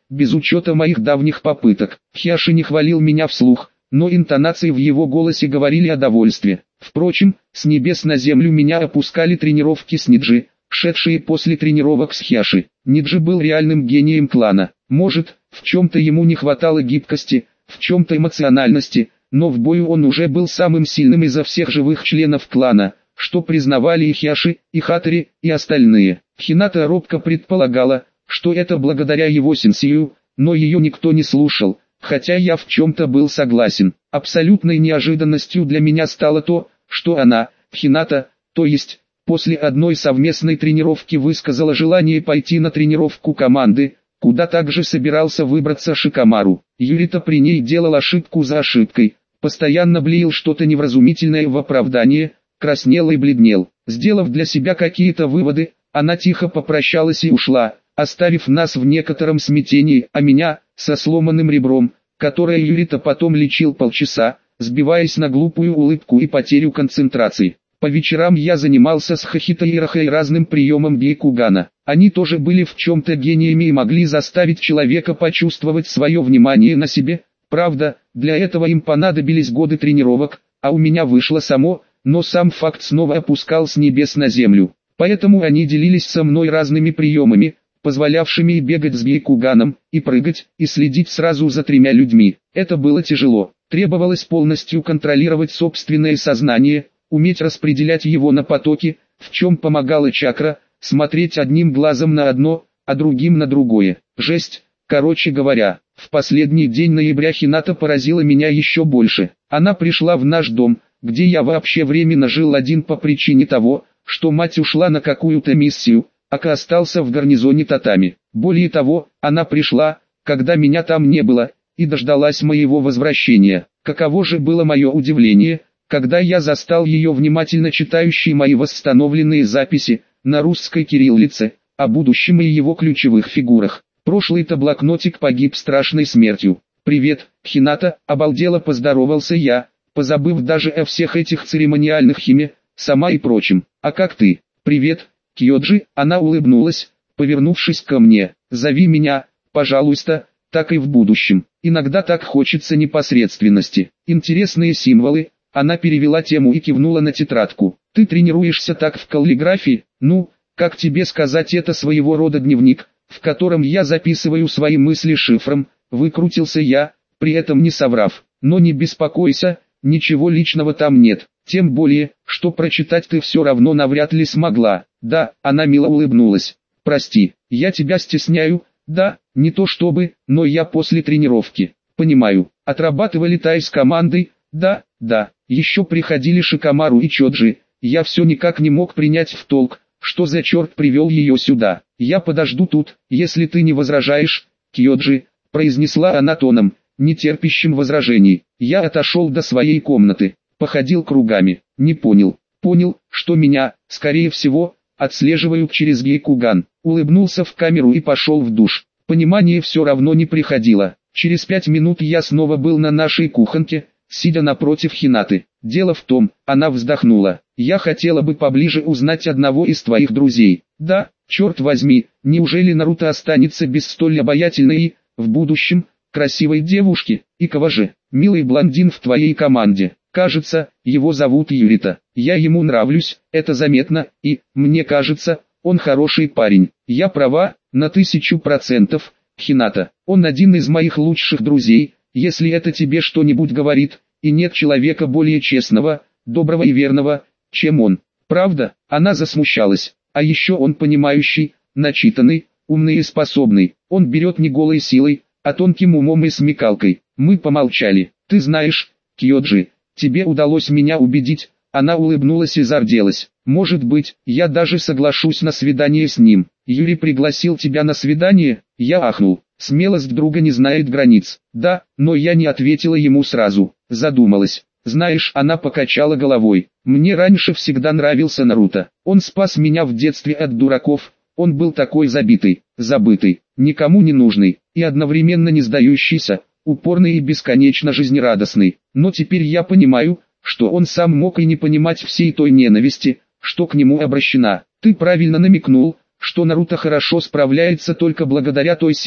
без учета моих давних попыток. Хиаши не хвалил меня вслух, но интонации в его голосе говорили о довольстве. Впрочем, с небес на землю меня опускали тренировки с Ниджи, шедшие после тренировок с Хиаши. Ниджи был реальным гением клана. Может, в чем-то ему не хватало гибкости, в чем-то эмоциональности, но в бою он уже был самым сильным изо всех живых членов клана, что признавали и Хиаши, и Хатори, и остальные. Хината робко предполагала, что это благодаря его сенсею, но ее никто не слушал, хотя я в чем-то был согласен. Абсолютной неожиданностью для меня стало то, что она, Хината, то есть, после одной совместной тренировки высказала желание пойти на тренировку команды, куда также собирался выбраться Шикамару. Юрита при ней делал ошибку за ошибкой, постоянно блеял что-то невразумительное в оправдание, краснел и бледнел. Сделав для себя какие-то выводы, она тихо попрощалась и ушла, оставив нас в некотором смятении, а меня, со сломанным ребром, которое Юрита потом лечил полчаса, сбиваясь на глупую улыбку и потерю концентрации. По вечерам я занимался с Хахитоирахой разным приемом Бейкугана. Они тоже были в чем-то гениями и могли заставить человека почувствовать свое внимание на себе. Правда, для этого им понадобились годы тренировок, а у меня вышло само, но сам факт снова опускал с небес на землю. Поэтому они делились со мной разными приемами, позволявшими и бегать с Бейкуганом, и прыгать, и следить сразу за 3 людьми. Это было тяжело. Требовалось полностью контролировать собственное сознание, уметь распределять его на потоки, в чем помогала чакра, смотреть одним глазом на одно, а другим на другое. Жесть, короче говоря. В последний день ноября Хината поразила меня еще больше. Она пришла в наш дом, где я вообще временно жил один по причине того, что мать ушла на какую-то миссию, а Ка остался в гарнизоне Татами. Более того, она пришла, когда меня там не было, и дождалась моего возвращения. Каково же было мое удивление, когда я застал ее внимательно читающей мои восстановленные записи на русской кириллице, о будущем и его ключевых фигурах. Прошлый-то блокнотик погиб страшной смертью. «Привет, Хината», — обалдело поздоровался я, позабыв даже о всех этих церемониальных химе, сама и прочим. «А как ты?» «Привет, Кьёджи», — она улыбнулась, повернувшись ко мне. «Зови меня, пожалуйста, так и в будущем. Иногда так хочется непосредственности. Интересные символы». Она перевела тему и кивнула на тетрадку. «Ты тренируешься так в каллиграфии? Ну, как тебе сказать, это своего рода дневник, в котором я записываю свои мысли шифром», выкрутился я, при этом не соврав. «Но не беспокойся, ничего личного там нет, тем более, что прочитать ты все равно навряд ли смогла». «Да», она мило улыбнулась. «Прости, я тебя стесняю». «Да, не то чтобы, но я после тренировки». «Понимаю, отрабатывали тай с командой?» «Да, да». Еще приходили Шикамару и Чоджи, я все никак не мог принять в толк, что за черт привел ее сюда. «Я подожду тут, если ты не возражаешь, Кьёджи», произнесла она тоном, не терпящим возражений. Я отошел до своей комнаты, походил кругами, не понял, что меня, скорее всего, отслеживают через Гейкуган. Улыбнулся в камеру и пошел в душ. Понимание все равно не приходило. Через 5 минут я снова был на нашей кухоньке, сидя напротив Хинаты. «Дело в том», она вздохнула, «я хотела бы поближе узнать одного из твоих друзей». «Да, черт возьми, неужели Наруто останется без столь обаятельной и, в будущем, красивой девушки? И кого же, милый блондин в твоей команде? Кажется, его зовут Юрита. Я ему нравлюсь, это заметно, и, мне кажется, он хороший парень». «Я права, на 1000%, Хината. Он один из моих лучших друзей, если это тебе что-нибудь говорит, и нет человека более честного, доброго и верного, чем он. Правда?» Она засмущалась. «А еще он понимающий, начитанный, умный и способный. Он берет не голой силой, а тонким умом и смекалкой». Мы помолчали. «Ты знаешь, Кьёджи, тебе удалось меня убедить». Она улыбнулась и зарделась. «Может быть, я даже соглашусь на свидание с ним. Юрий пригласил тебя на свидание?» Я ахнул. Смелость друга не знает границ. «Да», но я не ответила ему сразу. Задумалась. «Знаешь», она покачала головой. «Мне раньше всегда нравился Наруто. Он спас меня в детстве от дураков. Он был такой забитый, забытый, никому не нужный, и одновременно не сдающийся, упорный и бесконечно жизнерадостный. Но теперь я понимаю, что он сам мог и не понимать всей той ненависти, что к нему обращена. Ты правильно намекнул, что Наруто хорошо справляется только благодаря той силе,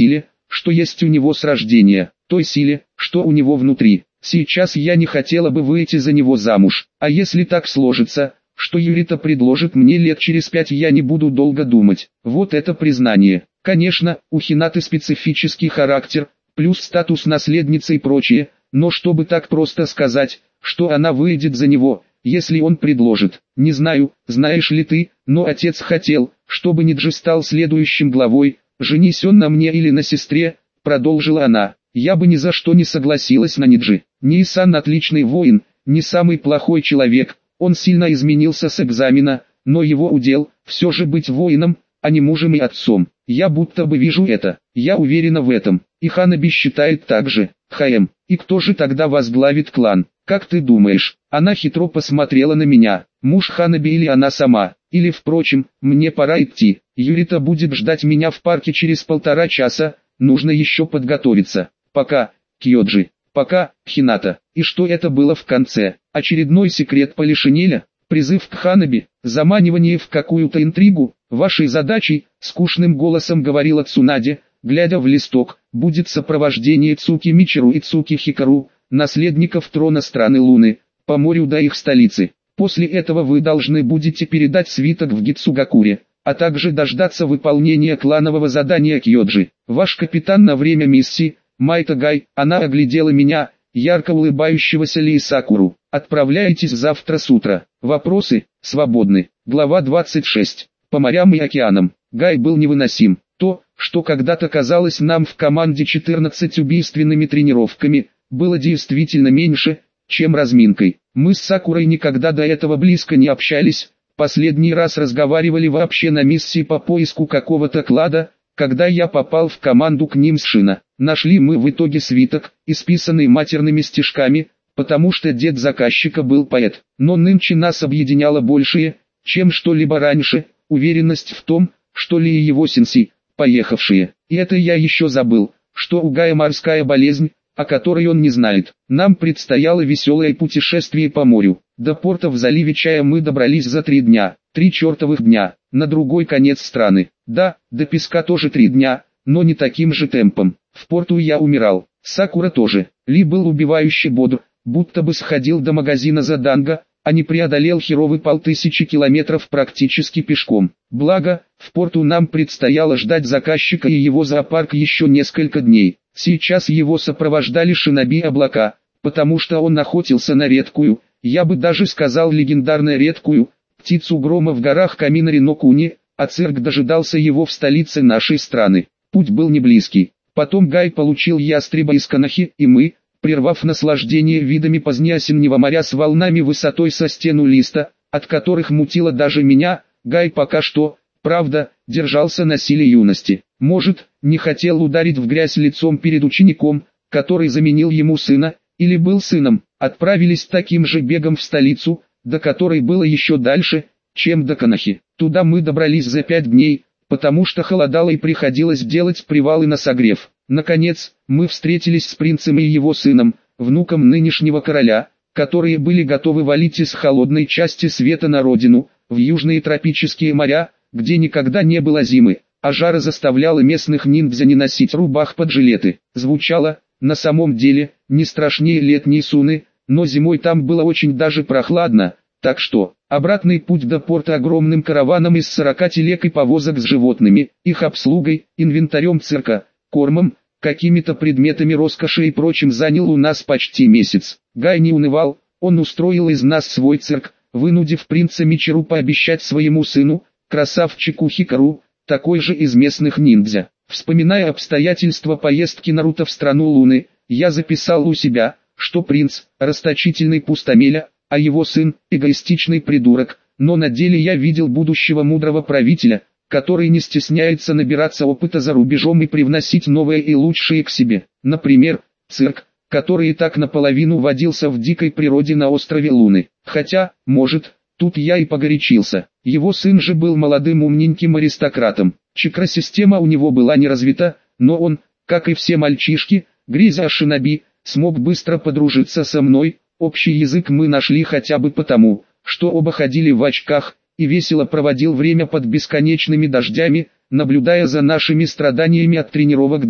что есть у него с рождения, той силе, что у него внутри. Сейчас я не хотела бы выйти за него замуж, а если так сложится, что Юрита предложит мне лет через 5, я не буду долго думать. Вот это признание. Конечно, у Хинаты специфический характер, плюс статус наследницы и прочее, но чтобы так просто сказать, что она выйдет за него, если он предложит. Не знаю, знаешь ли ты, но отец хотел, чтобы Ниджи стал следующим главой, женись он на мне или на сестре, продолжила она. Я бы ни за что не согласилась на Ниджи. Нисан отличный воин, не самый плохой человек, он сильно изменился с экзамена, но его удел, все же быть воином, а не мужем и отцом. Я будто бы вижу это, я уверена в этом, и Ханаби считает так же. И кто же тогда возглавит клан? Как ты думаешь? Она хитро посмотрела на меня. Муж Ханаби или она сама? Или впрочем, мне пора идти. Юрита будет ждать меня в парке через 1,5 часа, нужно еще подготовиться. Пока, Кьоджи. Пока, Хината. И что это было в конце? Очередной секрет Полишинеля? Призыв к Ханаби? Заманивание в какую-то интригу? Вашей задачей, скучным голосом говорила Цунаде, глядя в листок, будет сопровождение Цуки Мичеру и Цуки Хикару, наследников трона страны Луны, по морю до их столицы. После этого вы должны будете передать свиток в Гицугакуре, а также дождаться выполнения кланового задания Кьоджи. Ваш капитан на время миссии, Майта Гай, она оглядела меня, ярко улыбающегося Ли Сакуру. Отправляйтесь завтра с утра. Вопросы, свободны. Глава 26. По морям и океанам. Гай был невыносим. То, что когда-то казалось нам в команде 14 убийственными тренировками, было действительно меньше, чем разминкой. Мы с Сакурой никогда до этого близко не общались, последний раз разговаривали вообще на миссии по поиску какого-то клада, когда я попал в команду к ним с Шина. Нашли мы в итоге свиток, исписанный матерными стишками, потому что дед заказчика был поэт. Но нынче нас объединяло большее, чем что-либо раньше, уверенность в том, что Ли и его сенси, поехавшие. И это я еще забыл, что у Гая морская болезнь, о которой он не знает. Нам предстояло веселое путешествие по морю. До порта в заливе Чая мы добрались за 3 дня, 3 чертовых дня, на другой конец страны. Да, до песка тоже 3 дня, но не таким же темпом. В порту я умирал, Сакура тоже. Ли был убивающе бодр, будто бы сходил до магазина за данго, а не преодолел херовый 5000 километров практически пешком. Благо, в порту нам предстояло ждать заказчика и его зоопарк еще несколько дней. Сейчас его сопровождали шиноби и облака, потому что он охотился на редкую, я бы даже сказал легендарную редкую, птицу грома в горах Каминари-но-Куни, а цирк дожидался его в столице нашей страны. Путь был не близкий. Потом Гай получил ястреба из Канахи, и мы, прервав наслаждение видами позднеосеннего моря с волнами высотой со стену листа, от которых мутило даже меня, Гай пока что, правда, держался на силе юности. Может, не хотел ударить в грязь лицом перед учеником, который заменил ему сына, или был сыном. Отправились таким же бегом в столицу, до которой было еще дальше, чем до Канахи. Туда мы добрались за 5 дней, потому что холодало и приходилось делать привалы на согрев. Наконец, мы встретились с принцем и его сыном, внуком нынешнего короля, которые были готовы валить из холодной части света на родину, в южные тропические моря, где никогда не было зимы, а жара заставляла местных ниндзя не носить рубах под жилеты. Звучало, на самом деле, не страшнее летней суны, но зимой там было очень даже прохладно, так что, обратный путь до порта огромным караваном из 40 телег и повозок с животными, их обслугой, инвентарем цирка, кормом, какими-то предметами роскоши и прочим занял у нас почти месяц. Гай не унывал, он устроил из нас свой цирк, вынудив принца Мичеру пообещать своему сыну, красавчику Хикару, такой же из местных ниндзя. Вспоминая обстоятельства поездки Наруто в страну Луны, я записал у себя, что принц – расточительный пустомеля, а его сын – эгоистичный придурок, но на деле я видел будущего мудрого правителя, который не стесняется набираться опыта за рубежом и привносить новое и лучшее к себе. Например, цирк, который и так наполовину водился в дикой природе на острове Луны. Хотя, может, тут я и погорячился. Его сын же был молодым умненьким аристократом. Чакра-система у него была не развита, но он, как и все мальчишки, грезя о шиноби, смог быстро подружиться со мной. Общий язык мы нашли хотя бы потому, что оба ходили в очках, и весело проводил время под бесконечными дождями, наблюдая за нашими страданиями от тренировок Гая.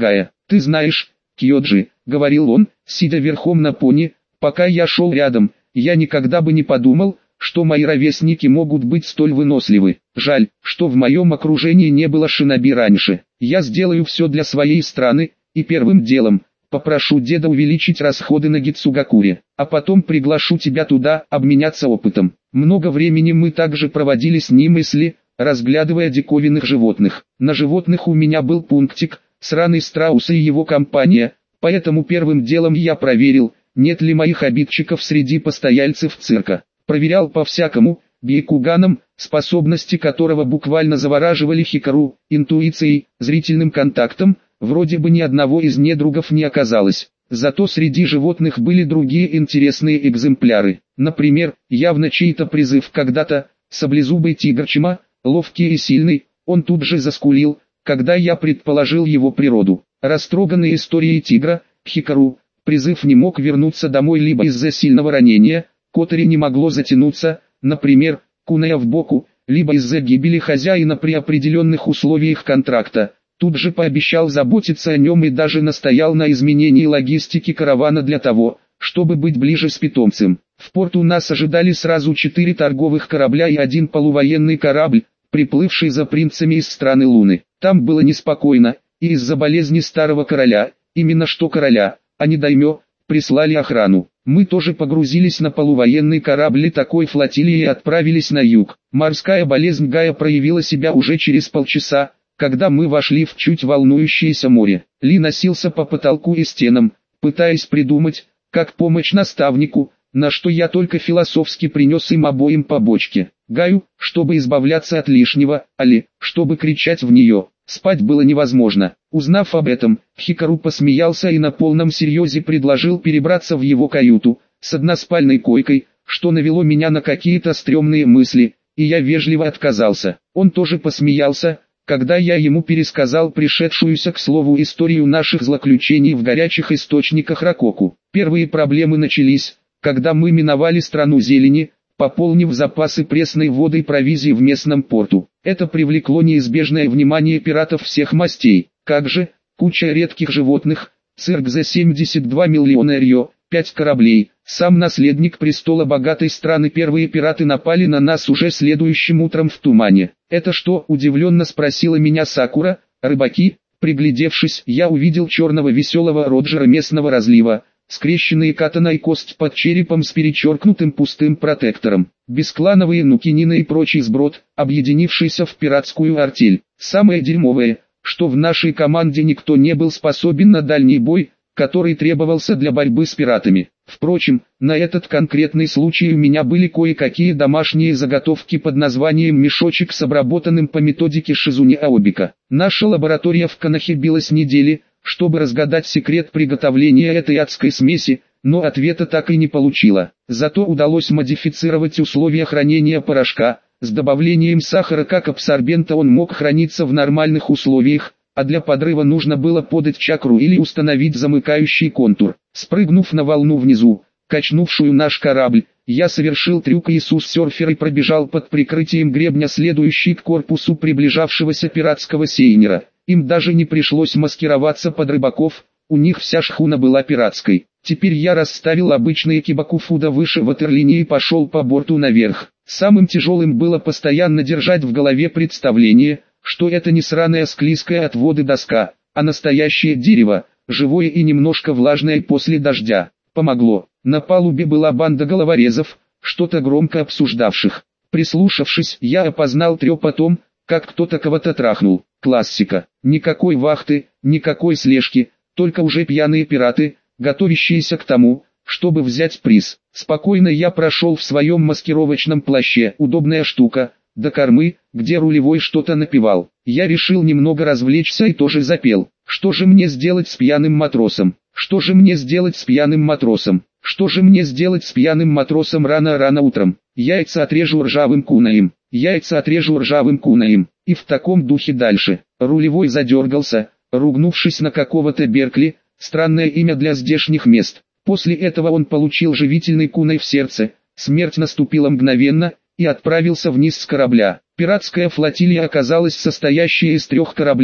«Ты знаешь, Кьоджи», — говорил он, сидя верхом на пони, пока я шел рядом, — «я никогда бы не подумал, что мои ровесники могут быть столь выносливы. Жаль, что в моем окружении не было шиноби раньше. Я сделаю все для своей страны, и первым делом попрошу деда увеличить расходы на Гицугакуре, а потом приглашу тебя туда обменяться опытом». Много времени мы также проводили с ним мысли, разглядывая диковинных животных. На животных у меня был пунктик, сраный страус и его компания, поэтому первым делом я проверил, нет ли моих обидчиков среди постояльцев цирка. Проверял по-всякому, бьякуганом, способности которого буквально завораживали Хикару, интуицией, зрительным контактом, вроде бы ни одного из недругов не оказалось. Зато среди животных были другие интересные экземпляры. Например, явно чей-то призыв когда-то, саблезубый тигр Чима, ловкий и сильный, он тут же заскулил, когда я предположил его природу. Растроганный историей тигра, Хикару, призыв не мог вернуться домой либо из-за сильного ранения, Котори не могло затянуться, например, куная в боку, либо из-за гибели хозяина при определенных условиях контракта. Тут же пообещал заботиться о нем и даже настоял на изменении логистики каравана для того, чтобы быть ближе с питомцем. В порту нас ожидали сразу 4 торговых корабля и 1 полувоенный корабль, приплывший за принцами из страны Луны. Там было неспокойно, и из-за болезни старого короля, именно что короля, а не даймё, прислали охрану. Мы тоже погрузились на полувоенный корабль такой флотилии и отправились на юг. Морская болезнь Гая проявила себя уже через полчаса, когда мы вошли в чуть волнующееся море. Ли носился по потолку и стенам, пытаясь придумать, как помочь наставнику, на что я только философски принес им обоим по бочке. Гаю, чтобы избавляться от лишнего, а Ли, чтобы кричать в нее. Спать было невозможно. Узнав об этом, Хикару посмеялся и на полном серьезе предложил перебраться в его каюту, с односпальной койкой, что навело меня на какие-то стрёмные мысли, и я вежливо отказался. Он тоже посмеялся, когда я ему пересказал пришедшуюся к слову историю наших злоключений в горячих источниках Рококу. Первые проблемы начались, когда мы миновали страну зелени, пополнив запасы пресной воды и провизии в местном порту. Это привлекло неизбежное внимание пиратов всех мастей. Как же, куча редких животных, цирк за 72 миллиона рьё, 5 кораблей, сам наследник престола богатой страны. Первые пираты напали на нас уже следующим утром в тумане. «Это что?» – удивленно спросила меня Сакура. «Рыбаки?» Приглядевшись, я увидел черного веселого Роджера местного разлива, скрещенные катана и кость под черепом с перечеркнутым пустым протектором, бесклановые нукинины и прочий сброд, объединившийся в пиратскую артель. Самое дерьмовое, что в нашей команде никто не был способен на дальний бой, который требовался для борьбы с пиратами. Впрочем, на этот конкретный случай у меня были кое-какие домашние заготовки под названием «Мешочек с обработанным по методике Шизуни Аобика». Наша лаборатория в Канахе билась недели, чтобы разгадать секрет приготовления этой адской смеси, но ответа так и не получила. Зато удалось модифицировать условия хранения порошка. С добавлением сахара как абсорбента он мог храниться в нормальных условиях, а для подрыва нужно было подать чакру или установить замыкающий контур. Спрыгнув на волну внизу, качнувшую наш корабль, я совершил трюк Иисус-серфер и пробежал под прикрытием гребня, следующий к корпусу приближавшегося пиратского сейнера. Им даже не пришлось маскироваться под рыбаков, у них вся шхуна была пиратской. Теперь я расставил обычные кибакуфуда выше ватерлинии и пошел по борту наверх. Самым тяжелым было постоянно держать в голове представление, что это не сраная склизкая от воды доска, а настоящее дерево, живое и немножко влажное после дождя. Помогло. На палубе была банда головорезов, что-то громко обсуждавших. Прислушавшись, я опознал трёп о том, как кто-то кого-то трахнул. Классика. Никакой вахты, никакой слежки, только уже пьяные пираты, готовящиеся к тому, чтобы взять приз. Спокойно я прошел в своем маскировочном плаще, удобная штука, до кормы, где рулевой что-то напевал. Я решил немного развлечься и тоже запел. Что же мне сделать с пьяным матросом? Что же мне сделать с пьяным матросом? Что же мне сделать с пьяным матросом рано-рано утром? Яйца отрежу ржавым кунаем. Яйца отрежу ржавым кунаем. И в таком духе дальше. Рулевой задергался, ругнувшись на какого-то Беркли, странное имя для здешних мест. После этого он получил живительный куной в сердце, смерть наступила мгновенно, и отправился вниз с корабля. Пиратская флотилия оказалась состоящей из 3 кораблей,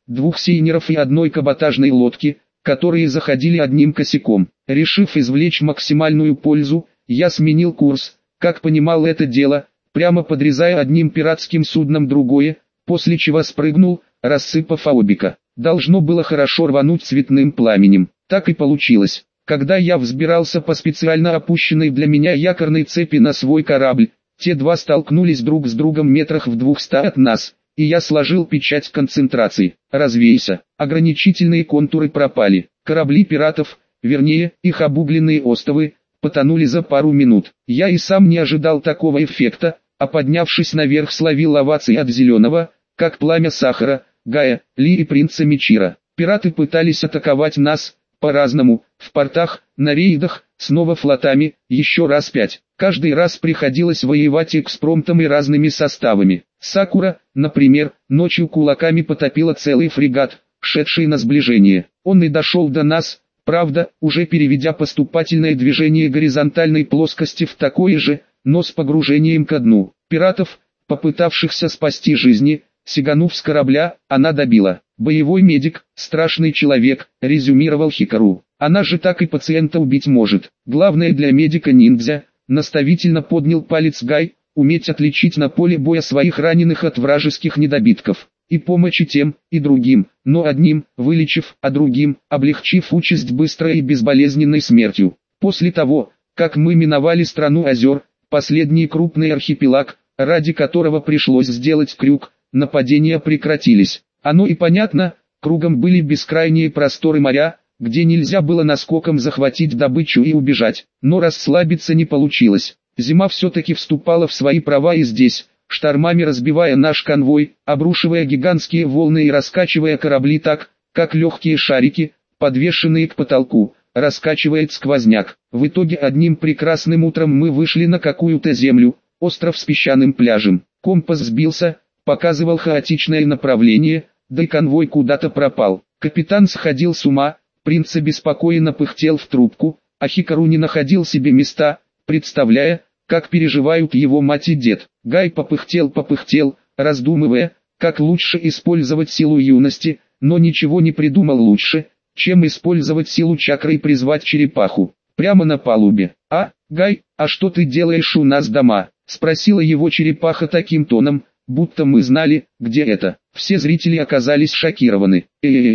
2 сейнеров и одной каботажной лодки, которые заходили одним косяком. Решив извлечь максимальную пользу, я сменил курс, как понимал это дело, прямо подрезая одним пиратским судном другое, после чего спрыгнул, рассыпав аобика. Должно было хорошо рвануть цветным пламенем. Так и получилось. Когда я взбирался по специально опущенной для меня якорной цепи на свой корабль, те два столкнулись друг с другом метрах в 200 от нас, и я сложил печать концентрации. Развейся. Ограничительные контуры пропали. Корабли пиратов, вернее, их обугленные остовы, потонули за пару минут. Я и сам не ожидал такого эффекта, а поднявшись наверх словил овации от Зеленого, как пламя Сахара, Гая, Ли и принца Мичира. Пираты пытались атаковать нас, по-разному, в портах, на рейдах, снова флотами, еще раз 5. Каждый раз приходилось воевать экспромтом и разными составами. Сакура, например, ночью кулаками потопила целый фрегат, шедший на сближение. Он и дошел до нас, правда, уже переведя поступательное движение горизонтальной плоскости в такое же, но с погружением ко дну. Пиратов, попытавшихся спасти жизни, сиганув с корабля, она добила. «Боевой медик, страшный человек», — резюмировал Хикару. «Она же так и пациента убить может. Главное для медика-ниндзя», — наставительно поднял палец Гай, «уметь отличить на поле боя своих раненых от вражеских недобитков. И помочь и тем, и другим, но одним, вылечив, а другим, облегчив участь быстрой и безболезненной смертью. После того, как мы миновали страну озер, последний крупный архипелаг, ради которого пришлось сделать крюк, нападения прекратились. Оно и понятно, кругом были бескрайние просторы моря, где нельзя было наскоком захватить добычу и убежать, но расслабиться не получилось. Зима все-таки вступала в свои права и здесь, штормами разбивая наш конвой, обрушивая гигантские волны и раскачивая корабли так, как легкие шарики, подвешенные к потолку, раскачивает сквозняк. В итоге одним прекрасным утром мы вышли на какую-то землю, остров с песчаным пляжем. Компас сбился, показывал хаотичное направление, да и конвой куда-то пропал. Капитан сходил с ума, принц обеспокоенно пыхтел в трубку, а Хикару не находил себе места, представляя, как переживают его мать и дед. Гай попыхтел, раздумывая, как лучше использовать силу юности, но ничего не придумал лучше, чем использовать силу чакры и призвать черепаху. Прямо на палубе. Гай, а что ты делаешь у нас дома?» — спросила его черепаха таким тоном, будто мы знали, где это. Все зрители оказались шокированы.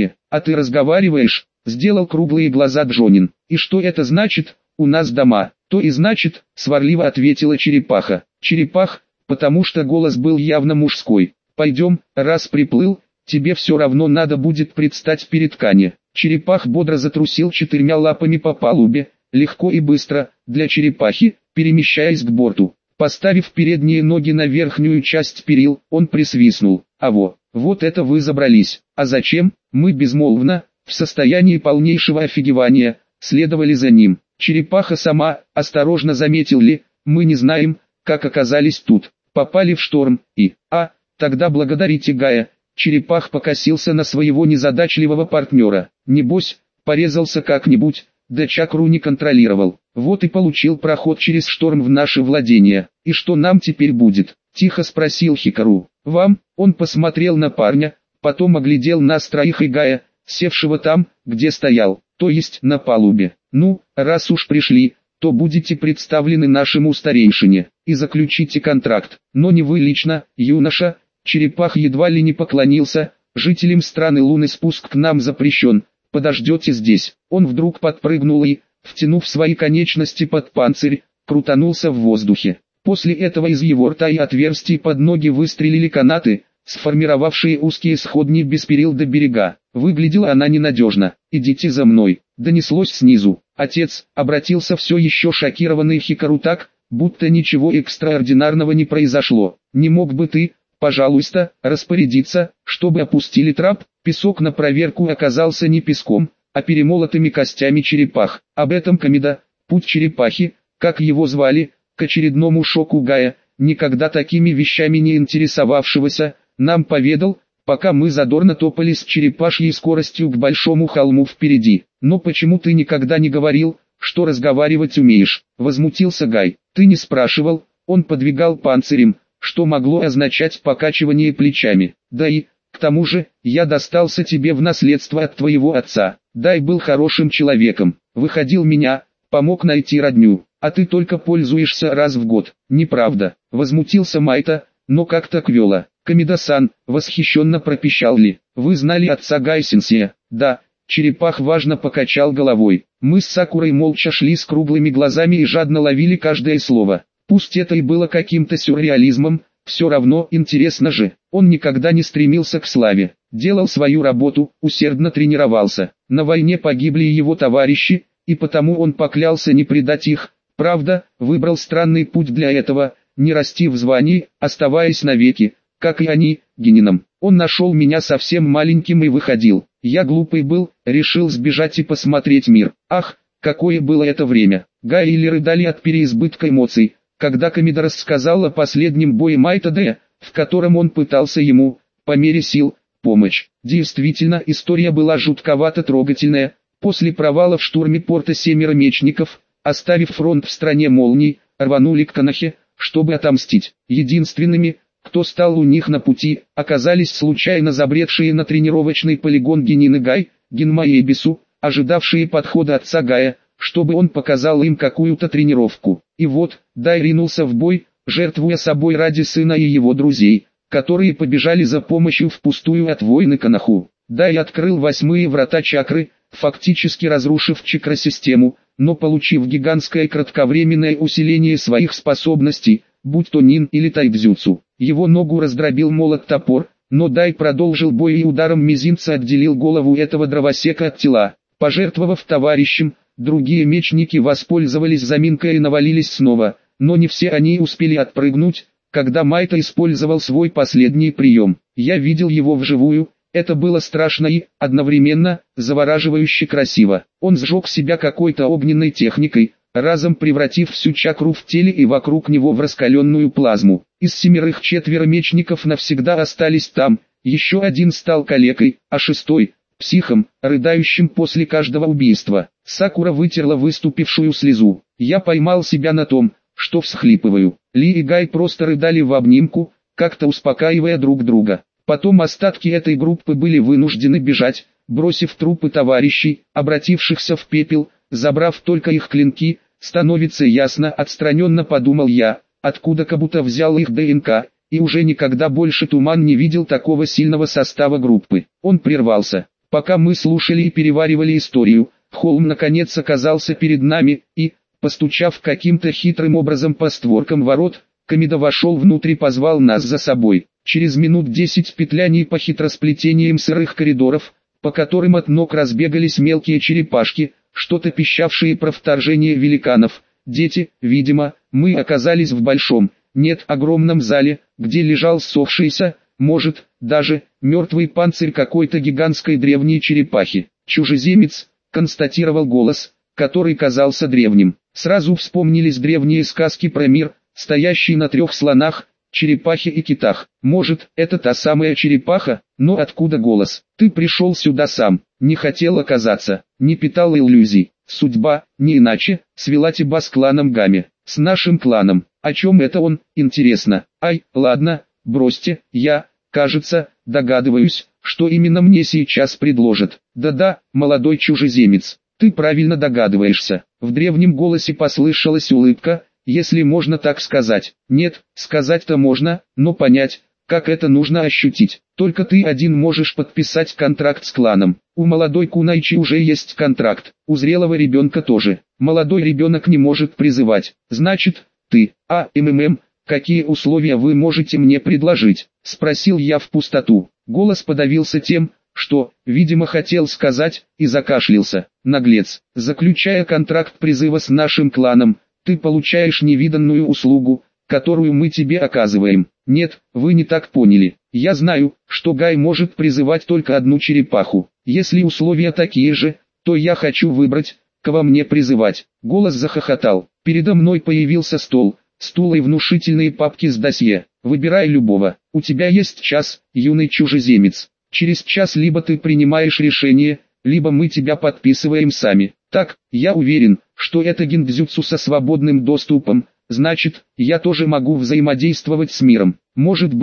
А ты разговариваешь?» — сделал круглые глаза Джонин. «И что это значит, у нас дома?» «То и значит», — сварливо ответила черепаха. Черепах, потому что голос был явно мужской. «Пойдем, раз приплыл, тебе все равно надо будет предстать перед Кане». Черепах бодро затрусил 4 лапами по палубе, легко и быстро, для черепахи, перемещаясь к борту. Поставив передние ноги на верхнюю часть перил, он присвистнул. Вот это вы забрались. А зачем? Мы безмолвно, в состоянии полнейшего офигевания, следовали за ним. Черепаха сама, осторожно заметил Ли, мы не знаем, как оказались тут. Попали в шторм и... Тогда благодарите Гая. Черепах покосился на своего незадачливого партнера. Небось, порезался как-нибудь, да чакру не контролировал. Вот и получил проход через шторм в наше владение. И что нам теперь будет? Тихо спросил Хикару. Вам? Он посмотрел на парня, потом оглядел нас троих и Гая, севшего там, где стоял, то есть на палубе. Ну, раз уж пришли, то будете представлены нашему старейшине, и заключите контракт. Но не вы лично, юноша. Черепах едва ли не поклонился. Жителям страны Луны спуск к нам запрещен. Подождете здесь. Он вдруг подпрыгнул и, втянув свои конечности под панцирь, крутанулся в воздухе. После этого из его рта и отверстий под ноги выстрелили канаты, сформировавшие узкие сходни без перил до берега. Выглядела она ненадежно. «Идите за мной», — донеслось снизу. Отец, обратился все еще шокированный Хикару так, будто ничего экстраординарного не произошло. «Не мог бы ты, пожалуйста, распорядиться, чтобы опустили трап?» Песок на проверку оказался не песком, а перемолотыми костями черепах. Об этом Камида, путь черепахи, как его звали, к очередному шоку Гая, никогда такими вещами не интересовавшегося, нам поведал, пока мы задорно топали с черепашьей скоростью к большому холму впереди. «Но почему ты никогда не говорил, что разговаривать умеешь?» — возмутился Гай. «Ты не спрашивал», — он подвигал панцирем, что могло означать покачивание плечами. «Да и, К тому же, я достался тебе в наследство от твоего отца. Дай был хорошим человеком, выходил меня, помог найти родню, а ты только пользуешься раз в год. Неправда, возмутился Майта, но как-то Квёла. Камида-сан, восхищенно пропищал Ли. Вы знали отца Гай-сенсея? Да. Черепах важно покачал головой. Мы с Сакурой молча шли с круглыми глазами и жадно ловили каждое слово. Пусть это и было каким-то сюрреализмом, все равно интересно же. Он никогда не стремился к славе, делал свою работу, усердно тренировался. На войне погибли его товарищи, и потому он поклялся не предать их. Правда, выбрал странный путь для этого, не расти в звании, оставаясь навеки, как и они, генином. Он нашел меня совсем маленьким и выходил. Я глупый был, решил сбежать и посмотреть мир. Ах, какое было это время. Гай и Ли рыдали от переизбытка эмоций, когда Камида рассказал о последнем бое Майта Д, в котором он пытался ему, по мере сил, помочь. Действительно, история была жутковато трогательная. После провала в штурме порта 7 мечников, оставив фронт в стране молний, рванули к Канахе, чтобы отомстить. Единственными, кто стал у них на пути, оказались случайно забредшие на тренировочный полигон Генин и Гай, Генма и Эбису, ожидавшие подхода отца Гая, чтобы он показал им какую-то тренировку. И вот, Дай ринулся в бой, жертвуя собой ради сына и его друзей, которые побежали за помощью впустую от войны Канаху. Дай открыл 8-е врата чакры, фактически разрушив чакросистему, но получив гигантское кратковременное усиление своих способностей, будь то нин или тайцзюцу. Его ногу раздробил молот-топор, но Дай продолжил бой и ударом мизинца отделил голову этого дровосека от тела. Пожертвовав товарищем, другие мечники воспользовались заминкой и навалились снова, но не все они успели отпрыгнуть, когда Майта использовал свой последний прием. Я видел его вживую, это было страшно и, одновременно, завораживающе красиво. Он сжег себя какой-то огненной техникой, разом превратив всю чакру в теле и вокруг него в раскаленную плазму. Из 7 4 мечников навсегда остались там, еще один стал калекой, а 6-й – психом, рыдающим после каждого убийства. Сакура вытерла выступившую слезу. Я поймал себя на том, что всхлипываю. Ли и Гай просто рыдали в обнимку, как-то успокаивая друг друга. Потом остатки этой группы были вынуждены бежать, бросив трупы товарищей, обратившихся в пепел, забрав только их клинки. Становится ясно, отстраненно подумал я, откуда Кабуто взял их ДНК, и уже никогда больше Туман не видел такого сильного состава группы. Он прервался. Пока мы слушали и переваривали историю, холм наконец оказался перед нами, и, постучав каким-то хитрым образом по створкам ворот, Камида вошел внутрь и позвал нас за собой. Через минут 10 петляний по хитросплетениям сырых коридоров, по которым от ног разбегались мелкие черепашки, что-то пищавшие про вторжение великанов. Дети, видимо, мы оказались в большом, нет, огромном зале, где лежал ссохшийся, может, даже, мертвый панцирь какой-то гигантской древней черепахи. «Чужеземец», констатировал голос, который казался древним. Сразу вспомнились древние сказки про мир, стоящий на 3 слонах, черепахе и китах. Может, это та самая черепаха, но откуда голос? Ты пришел сюда сам, не хотел оказаться, не питал иллюзий. Судьба, не иначе, свела тебя с кланом Гами, с нашим кланом. О чем это он, интересно? Ай, ладно, бросьте, я, кажется, догадываюсь, что именно мне сейчас предложат. Да-да, молодой чужеземец, ты правильно догадываешься. В древнем голосе послышалась улыбка, если можно так сказать. Нет, сказать-то можно, но понять, как это нужно ощутить. Только ты один можешь подписать контракт с кланом. У молодой Кунайчи уже есть контракт, у зрелого ребенка тоже. Молодой ребенок не может призывать. Значит, ты, какие условия вы можете мне предложить? Спросил я в пустоту. Голос подавился тем, что, видимо, хотел сказать, и закашлялся. Наглец, заключая контракт призыва с нашим кланом, ты получаешь невиданную услугу, которую мы тебе оказываем. Нет, вы не так поняли. Я знаю, что Гай может призывать только одну черепаху. Если условия такие же, то я хочу выбрать, кого мне призывать. Голос захохотал. Передо мной появился стол, стул и внушительные папки с досье. Выбирай любого. У тебя есть час, юный чужеземец. Через час либо ты принимаешь решение, либо мы тебя подписываем сами. Так, я уверен, что это гиндзюцу со свободным доступом, значит, я тоже могу взаимодействовать с миром. Может быть,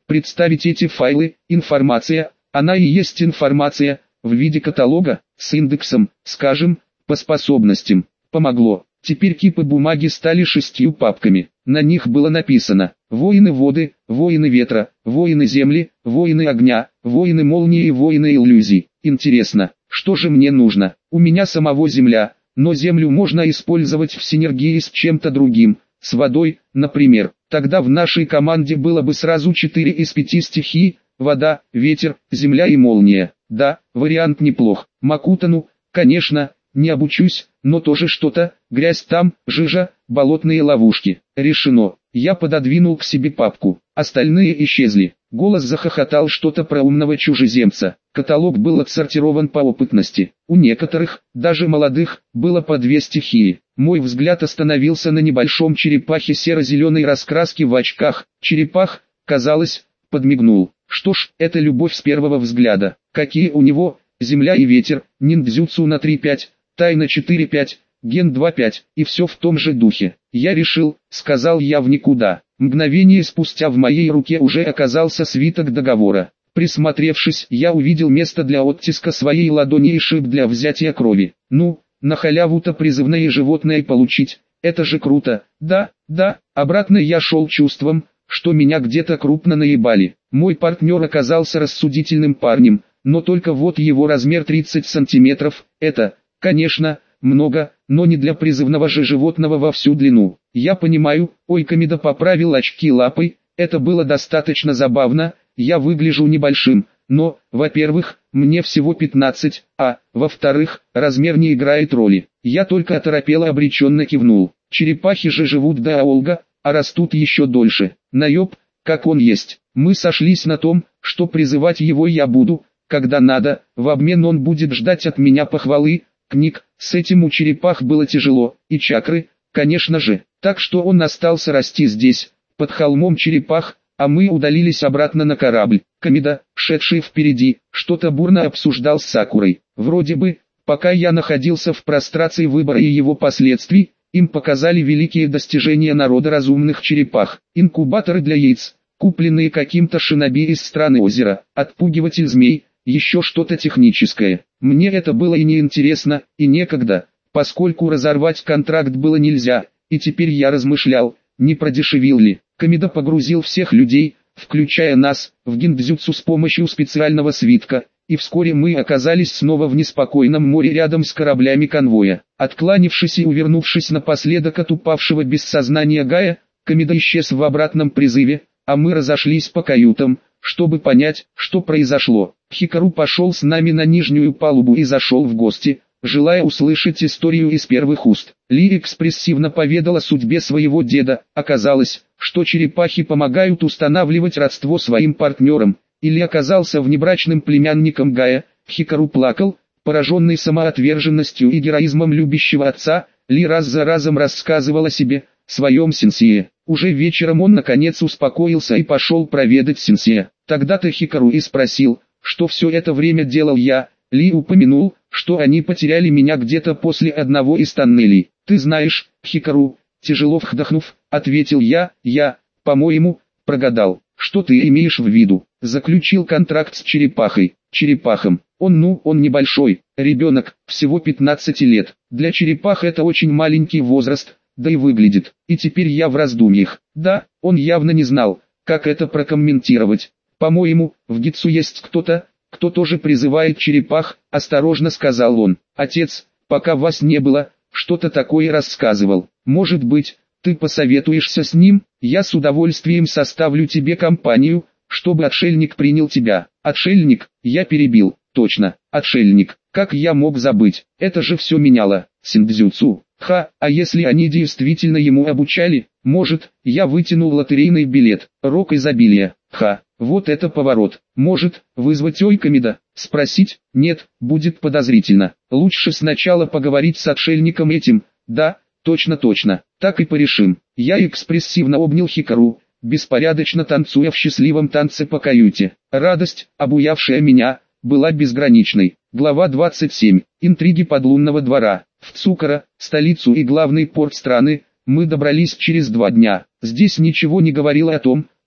представить эти файлы, информация, она и есть информация, в виде каталога, с индексом, скажем, по способностям. Помогло. Теперь кипы бумаги стали 6 папками. На них было написано: воины воды, воины ветра, воины земли, воины огня, воины молнии и воины иллюзий. Интересно, что же мне нужно? У меня самого земля, но землю можно использовать в синергии с чем-то другим, с водой, например. Тогда в нашей команде было бы сразу 4 из 5 стихий: вода, ветер, земля и молния. Да, вариант неплох. Макутану, конечно, не обучусь, но тоже что-то, грязь там, жижа, болотные ловушки. Решено. Я пододвинул к себе папку. Остальные исчезли. Голос захохотал что-то про умного чужеземца. Каталог был отсортирован по опытности. У некоторых, даже молодых, было по 2 стихии. Мой взгляд остановился на небольшом черепахе серо-зеленой раскраски в очках. Черепах, казалось, подмигнул. Что ж, это любовь с первого взгляда. Какие у него: земля и ветер, ниндзюцу на 3-5, тайна 4-5, ген 2-5, и все в том же духе. Я решил, сказал я в никуда. Мгновение спустя в моей руке уже оказался свиток договора. Присмотревшись, я увидел место для оттиска своей ладони и шип для взятия крови. Ну, на халяву-то призывное животное получить, это же круто. Да, обратно я шел чувством, что меня где-то крупно наебали. Мой партнер оказался рассудительным парнем, но только вот его размер 30 сантиметров, это, конечно, много, но не для призывного же животного во всю длину. Я понимаю, Ойкамида поправил очки лапой, это было достаточно забавно, я выгляжу небольшим, но, во-первых, мне всего 15, а, во-вторых, размер не играет роли. Я только оторопело обреченно кивнул. Черепахи же живут до Аолга, а растут еще дольше. Наеб, как он есть. Мы сошлись на том, что призывать его я буду, когда надо, в обмен он будет ждать от меня похвалы, книг. С этим у черепах было тяжело, и чакры, конечно же. Так что он остался расти здесь, под холмом черепах, а мы удалились обратно на корабль. Камида, шедший впереди, что-то бурно обсуждал с Сакурой. Вроде бы, пока я находился в прострации выбора и его последствий, им показали великие достижения народа разумных черепах. Инкубаторы для яиц, купленные каким-то шиноби из страны озера, отпугиватель змей, еще что-то техническое. Мне это было и неинтересно, и некогда, поскольку разорвать контракт было нельзя, и теперь я размышлял, не продешевил ли. Камида погрузил всех людей, включая нас, в гиндзюцу с помощью специального свитка, и вскоре мы оказались снова в неспокойном море рядом с кораблями конвоя. Откланившись и увернувшись напоследок от упавшего без сознания Гая, Камида исчез в обратном призыве, а мы разошлись по каютам, чтобы понять, что произошло. Хикару пошел с нами на нижнюю палубу и зашел в гости, желая услышать историю из первых уст. Ли экспрессивно поведал о судьбе своего деда. Оказалось, что черепахи помогают устанавливать родство своим партнерам. Или оказался внебрачным племянником Гая. Хикару плакал, пораженный самоотверженностью и героизмом любящего отца. Ли раз за разом рассказывал о себе, своем сенсее. Уже вечером он наконец успокоился и пошел проведать сенсея. Тогда-то Хикару и спросил, что все это время делал я. Ли упомянул, что они потеряли меня где-то после одного из тоннелей. Ты знаешь, Хикару, тяжело вздохнув, ответил я, по-моему, прогадал. Что ты имеешь в виду? Заключил контракт с черепахой. Черепахом. Он небольшой, ребенок, всего 15 лет. Для черепах это очень маленький возраст, да и выглядит. И теперь я в раздумьях. Да, он явно не знал, как это прокомментировать. По-моему, в Гитсу есть кто-то, кто тоже призывает черепах, осторожно сказал он. Отец, пока вас не было, что-то такое рассказывал. Может быть, ты посоветуешься с ним? Я с удовольствием составлю тебе компанию, чтобы отшельник принял тебя. Отшельник, я перебил. Точно, отшельник. Как я мог забыть? Это же все меняло. Синдзюцу. А если они действительно ему обучали? Может, я вытянул лотерейный билет. Рок изобилия. Вот это поворот. Может, вызвать Ойкамида? Спросить? Нет, будет подозрительно. Лучше сначала поговорить с отшельником этим. Да, точно. Так и порешим. Я экспрессивно обнял Хикару, беспорядочно танцуя в счастливом танце по каюте. Радость, обуявшая меня, была безграничной. Глава 27. Интриги подлунного двора. В Цукоро, столицу и главный порт страны, мы добрались через 2 дня. Здесь ничего не говорило о том,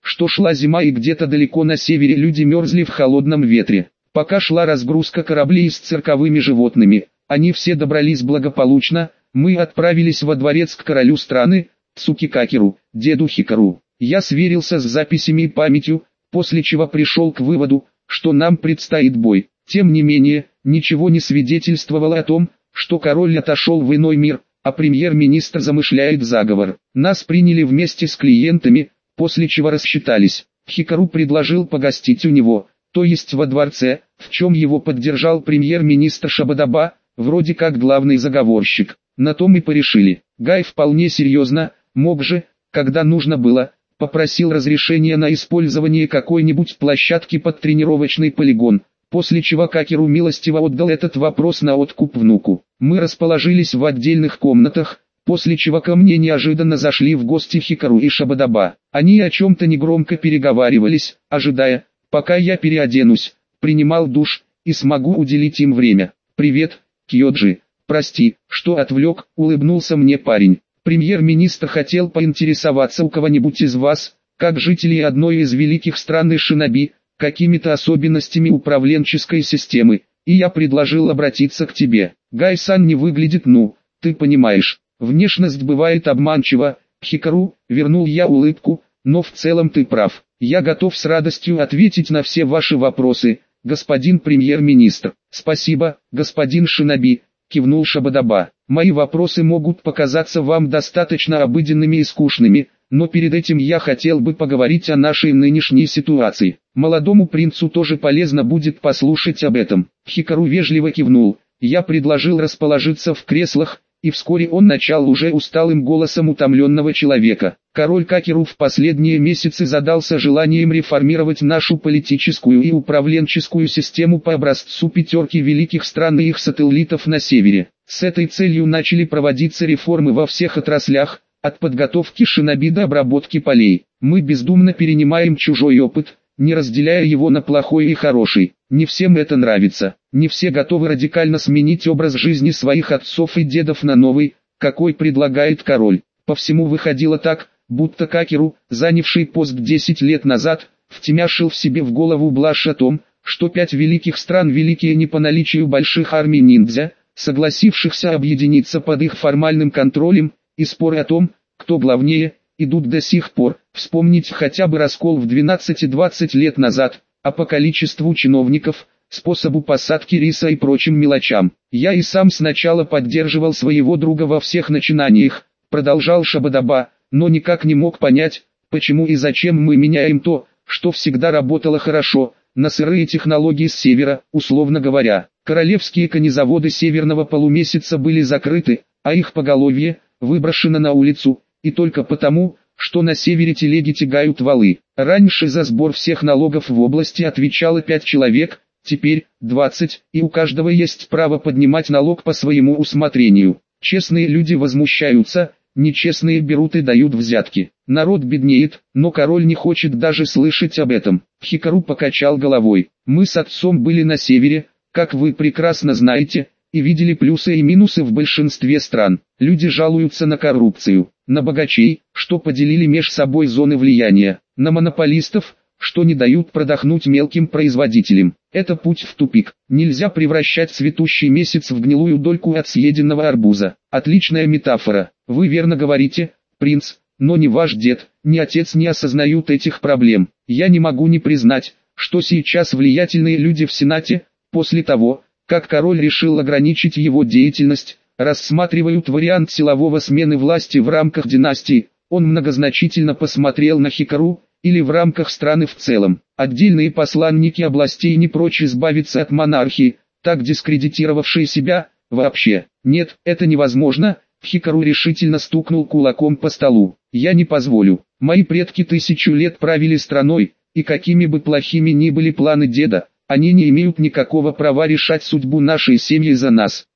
что шла зима и где-то далеко на севере люди мерзли в холодном ветре. Пока шла разгрузка кораблей с цирковыми животными, они все добрались благополучно. Мы отправились во дворец к королю страны, Цукикакеру, деду Хикару. Я сверился с записями и памятью, после чего пришел к выводу, что нам предстоит бой. Тем не менее, ничего не свидетельствовало о том, что король отошел в иной мир, а премьер-министр замышляет заговор. Нас приняли вместе с клиентами, после чего рассчитались. Хикару предложил погостить у него, то есть во дворце, в чем его поддержал премьер-министр Шабадаба, вроде как главный заговорщик. На том и порешили. Гай вполне серьезно, мог же, когда нужно было, попросил разрешения на использование какой-нибудь площадки под тренировочный полигон, после чего Какеру милостиво отдал этот вопрос на откуп внуку. Мы расположились в отдельных комнатах, после чего ко мне неожиданно зашли в гости Хикару и Шабадаба. Они о чем-то негромко переговаривались, ожидая, пока я переоденусь, принимал душ, и смогу уделить им время. «Привет, Кьоджи, прости, что отвлек», — улыбнулся мне парень. «Премьер-министр хотел поинтересоваться у кого-нибудь из вас, как жители одной из великих стран Шиноби, какими-то особенностями управленческой системы, и я предложил обратиться к тебе. Гай-сан не выглядит, ты понимаешь, внешность бывает обманчива». «Хикару», — вернул я улыбку, — «но в целом ты прав. Я готов с радостью ответить на все ваши вопросы, господин премьер-министр». «Спасибо, господин Шиноби», — кивнул Шабадаба. «Мои вопросы могут показаться вам достаточно обыденными и скучными, но перед этим я хотел бы поговорить о нашей нынешней ситуации. Молодому принцу тоже полезно будет послушать об этом». Хикару вежливо кивнул. Я предложил расположиться в креслах, и вскоре он начал уже усталым голосом утомленного человека. «Король Какеру в последние месяцы задался желанием реформировать нашу политическую и управленческую систему по образцу пятерки великих стран и их сателлитов на севере. С этой целью начали проводиться реформы во всех отраслях, от подготовки шиноби до обработки полей. Мы бездумно перенимаем чужой опыт, не разделяя его на плохой и хороший. Не всем это нравится, не все готовы радикально сменить образ жизни своих отцов и дедов на новый, какой предлагает король. По всему выходило так, будто Какеру, занявший пост 10 лет назад, втемяшил в себе в голову блажь о том, что 5 великих стран великие не по наличию больших армий ниндзя, согласившихся объединиться под их формальным контролем, и споры о том, кто главнее, идут до сих пор. Вспомнить хотя бы раскол в 12-20 лет назад, а по количеству чиновников, способу посадки риса и прочим мелочам. Я и сам сначала поддерживал своего друга во всех начинаниях, продолжал Шабадаба, но никак не мог понять, почему и зачем мы меняем то, что всегда работало хорошо, на сырые технологии с севера. Условно говоря, королевские конезаводы северного полумесяца были закрыты, а их поголовье выброшено на улицу, и только потому, что на севере телеги тягают валы. Раньше за сбор всех налогов в области отвечало 5 человек, теперь 20, и у каждого есть право поднимать налог по своему усмотрению. Честные люди возмущаются, нечестные берут и дают взятки. Народ беднеет, но король не хочет даже слышать об этом. Хикару покачал головой. Мы с отцом были на севере, как вы прекрасно знаете, и видели плюсы и минусы в большинстве стран. Люди жалуются на коррупцию, на богачей, что поделили меж собой зоны влияния, на монополистов, что не дают продохнуть мелким производителям. Это путь в тупик. Нельзя превращать цветущий месяц в гнилую дольку от съеденного арбуза. Отличная метафора. Вы верно говорите, принц, но ни ваш дед, ни отец не осознают этих проблем. Я не могу не признать, что сейчас влиятельные люди в Сенате, после того, как король решил ограничить его деятельность, рассматривают вариант силового смены власти в рамках династии. Он многозначительно посмотрел на Хикару, или в рамках страны в целом. Отдельные посланники областей не прочь избавиться от монархии, так дискредитировавшей себя. Вообще, нет, это невозможно. Хикару решительно стукнул кулаком по столу. Я не позволю. Мои предки 1000 лет правили страной, и какими бы плохими ни были планы деда, они не имеют никакого права решать судьбу нашей семьи за нас.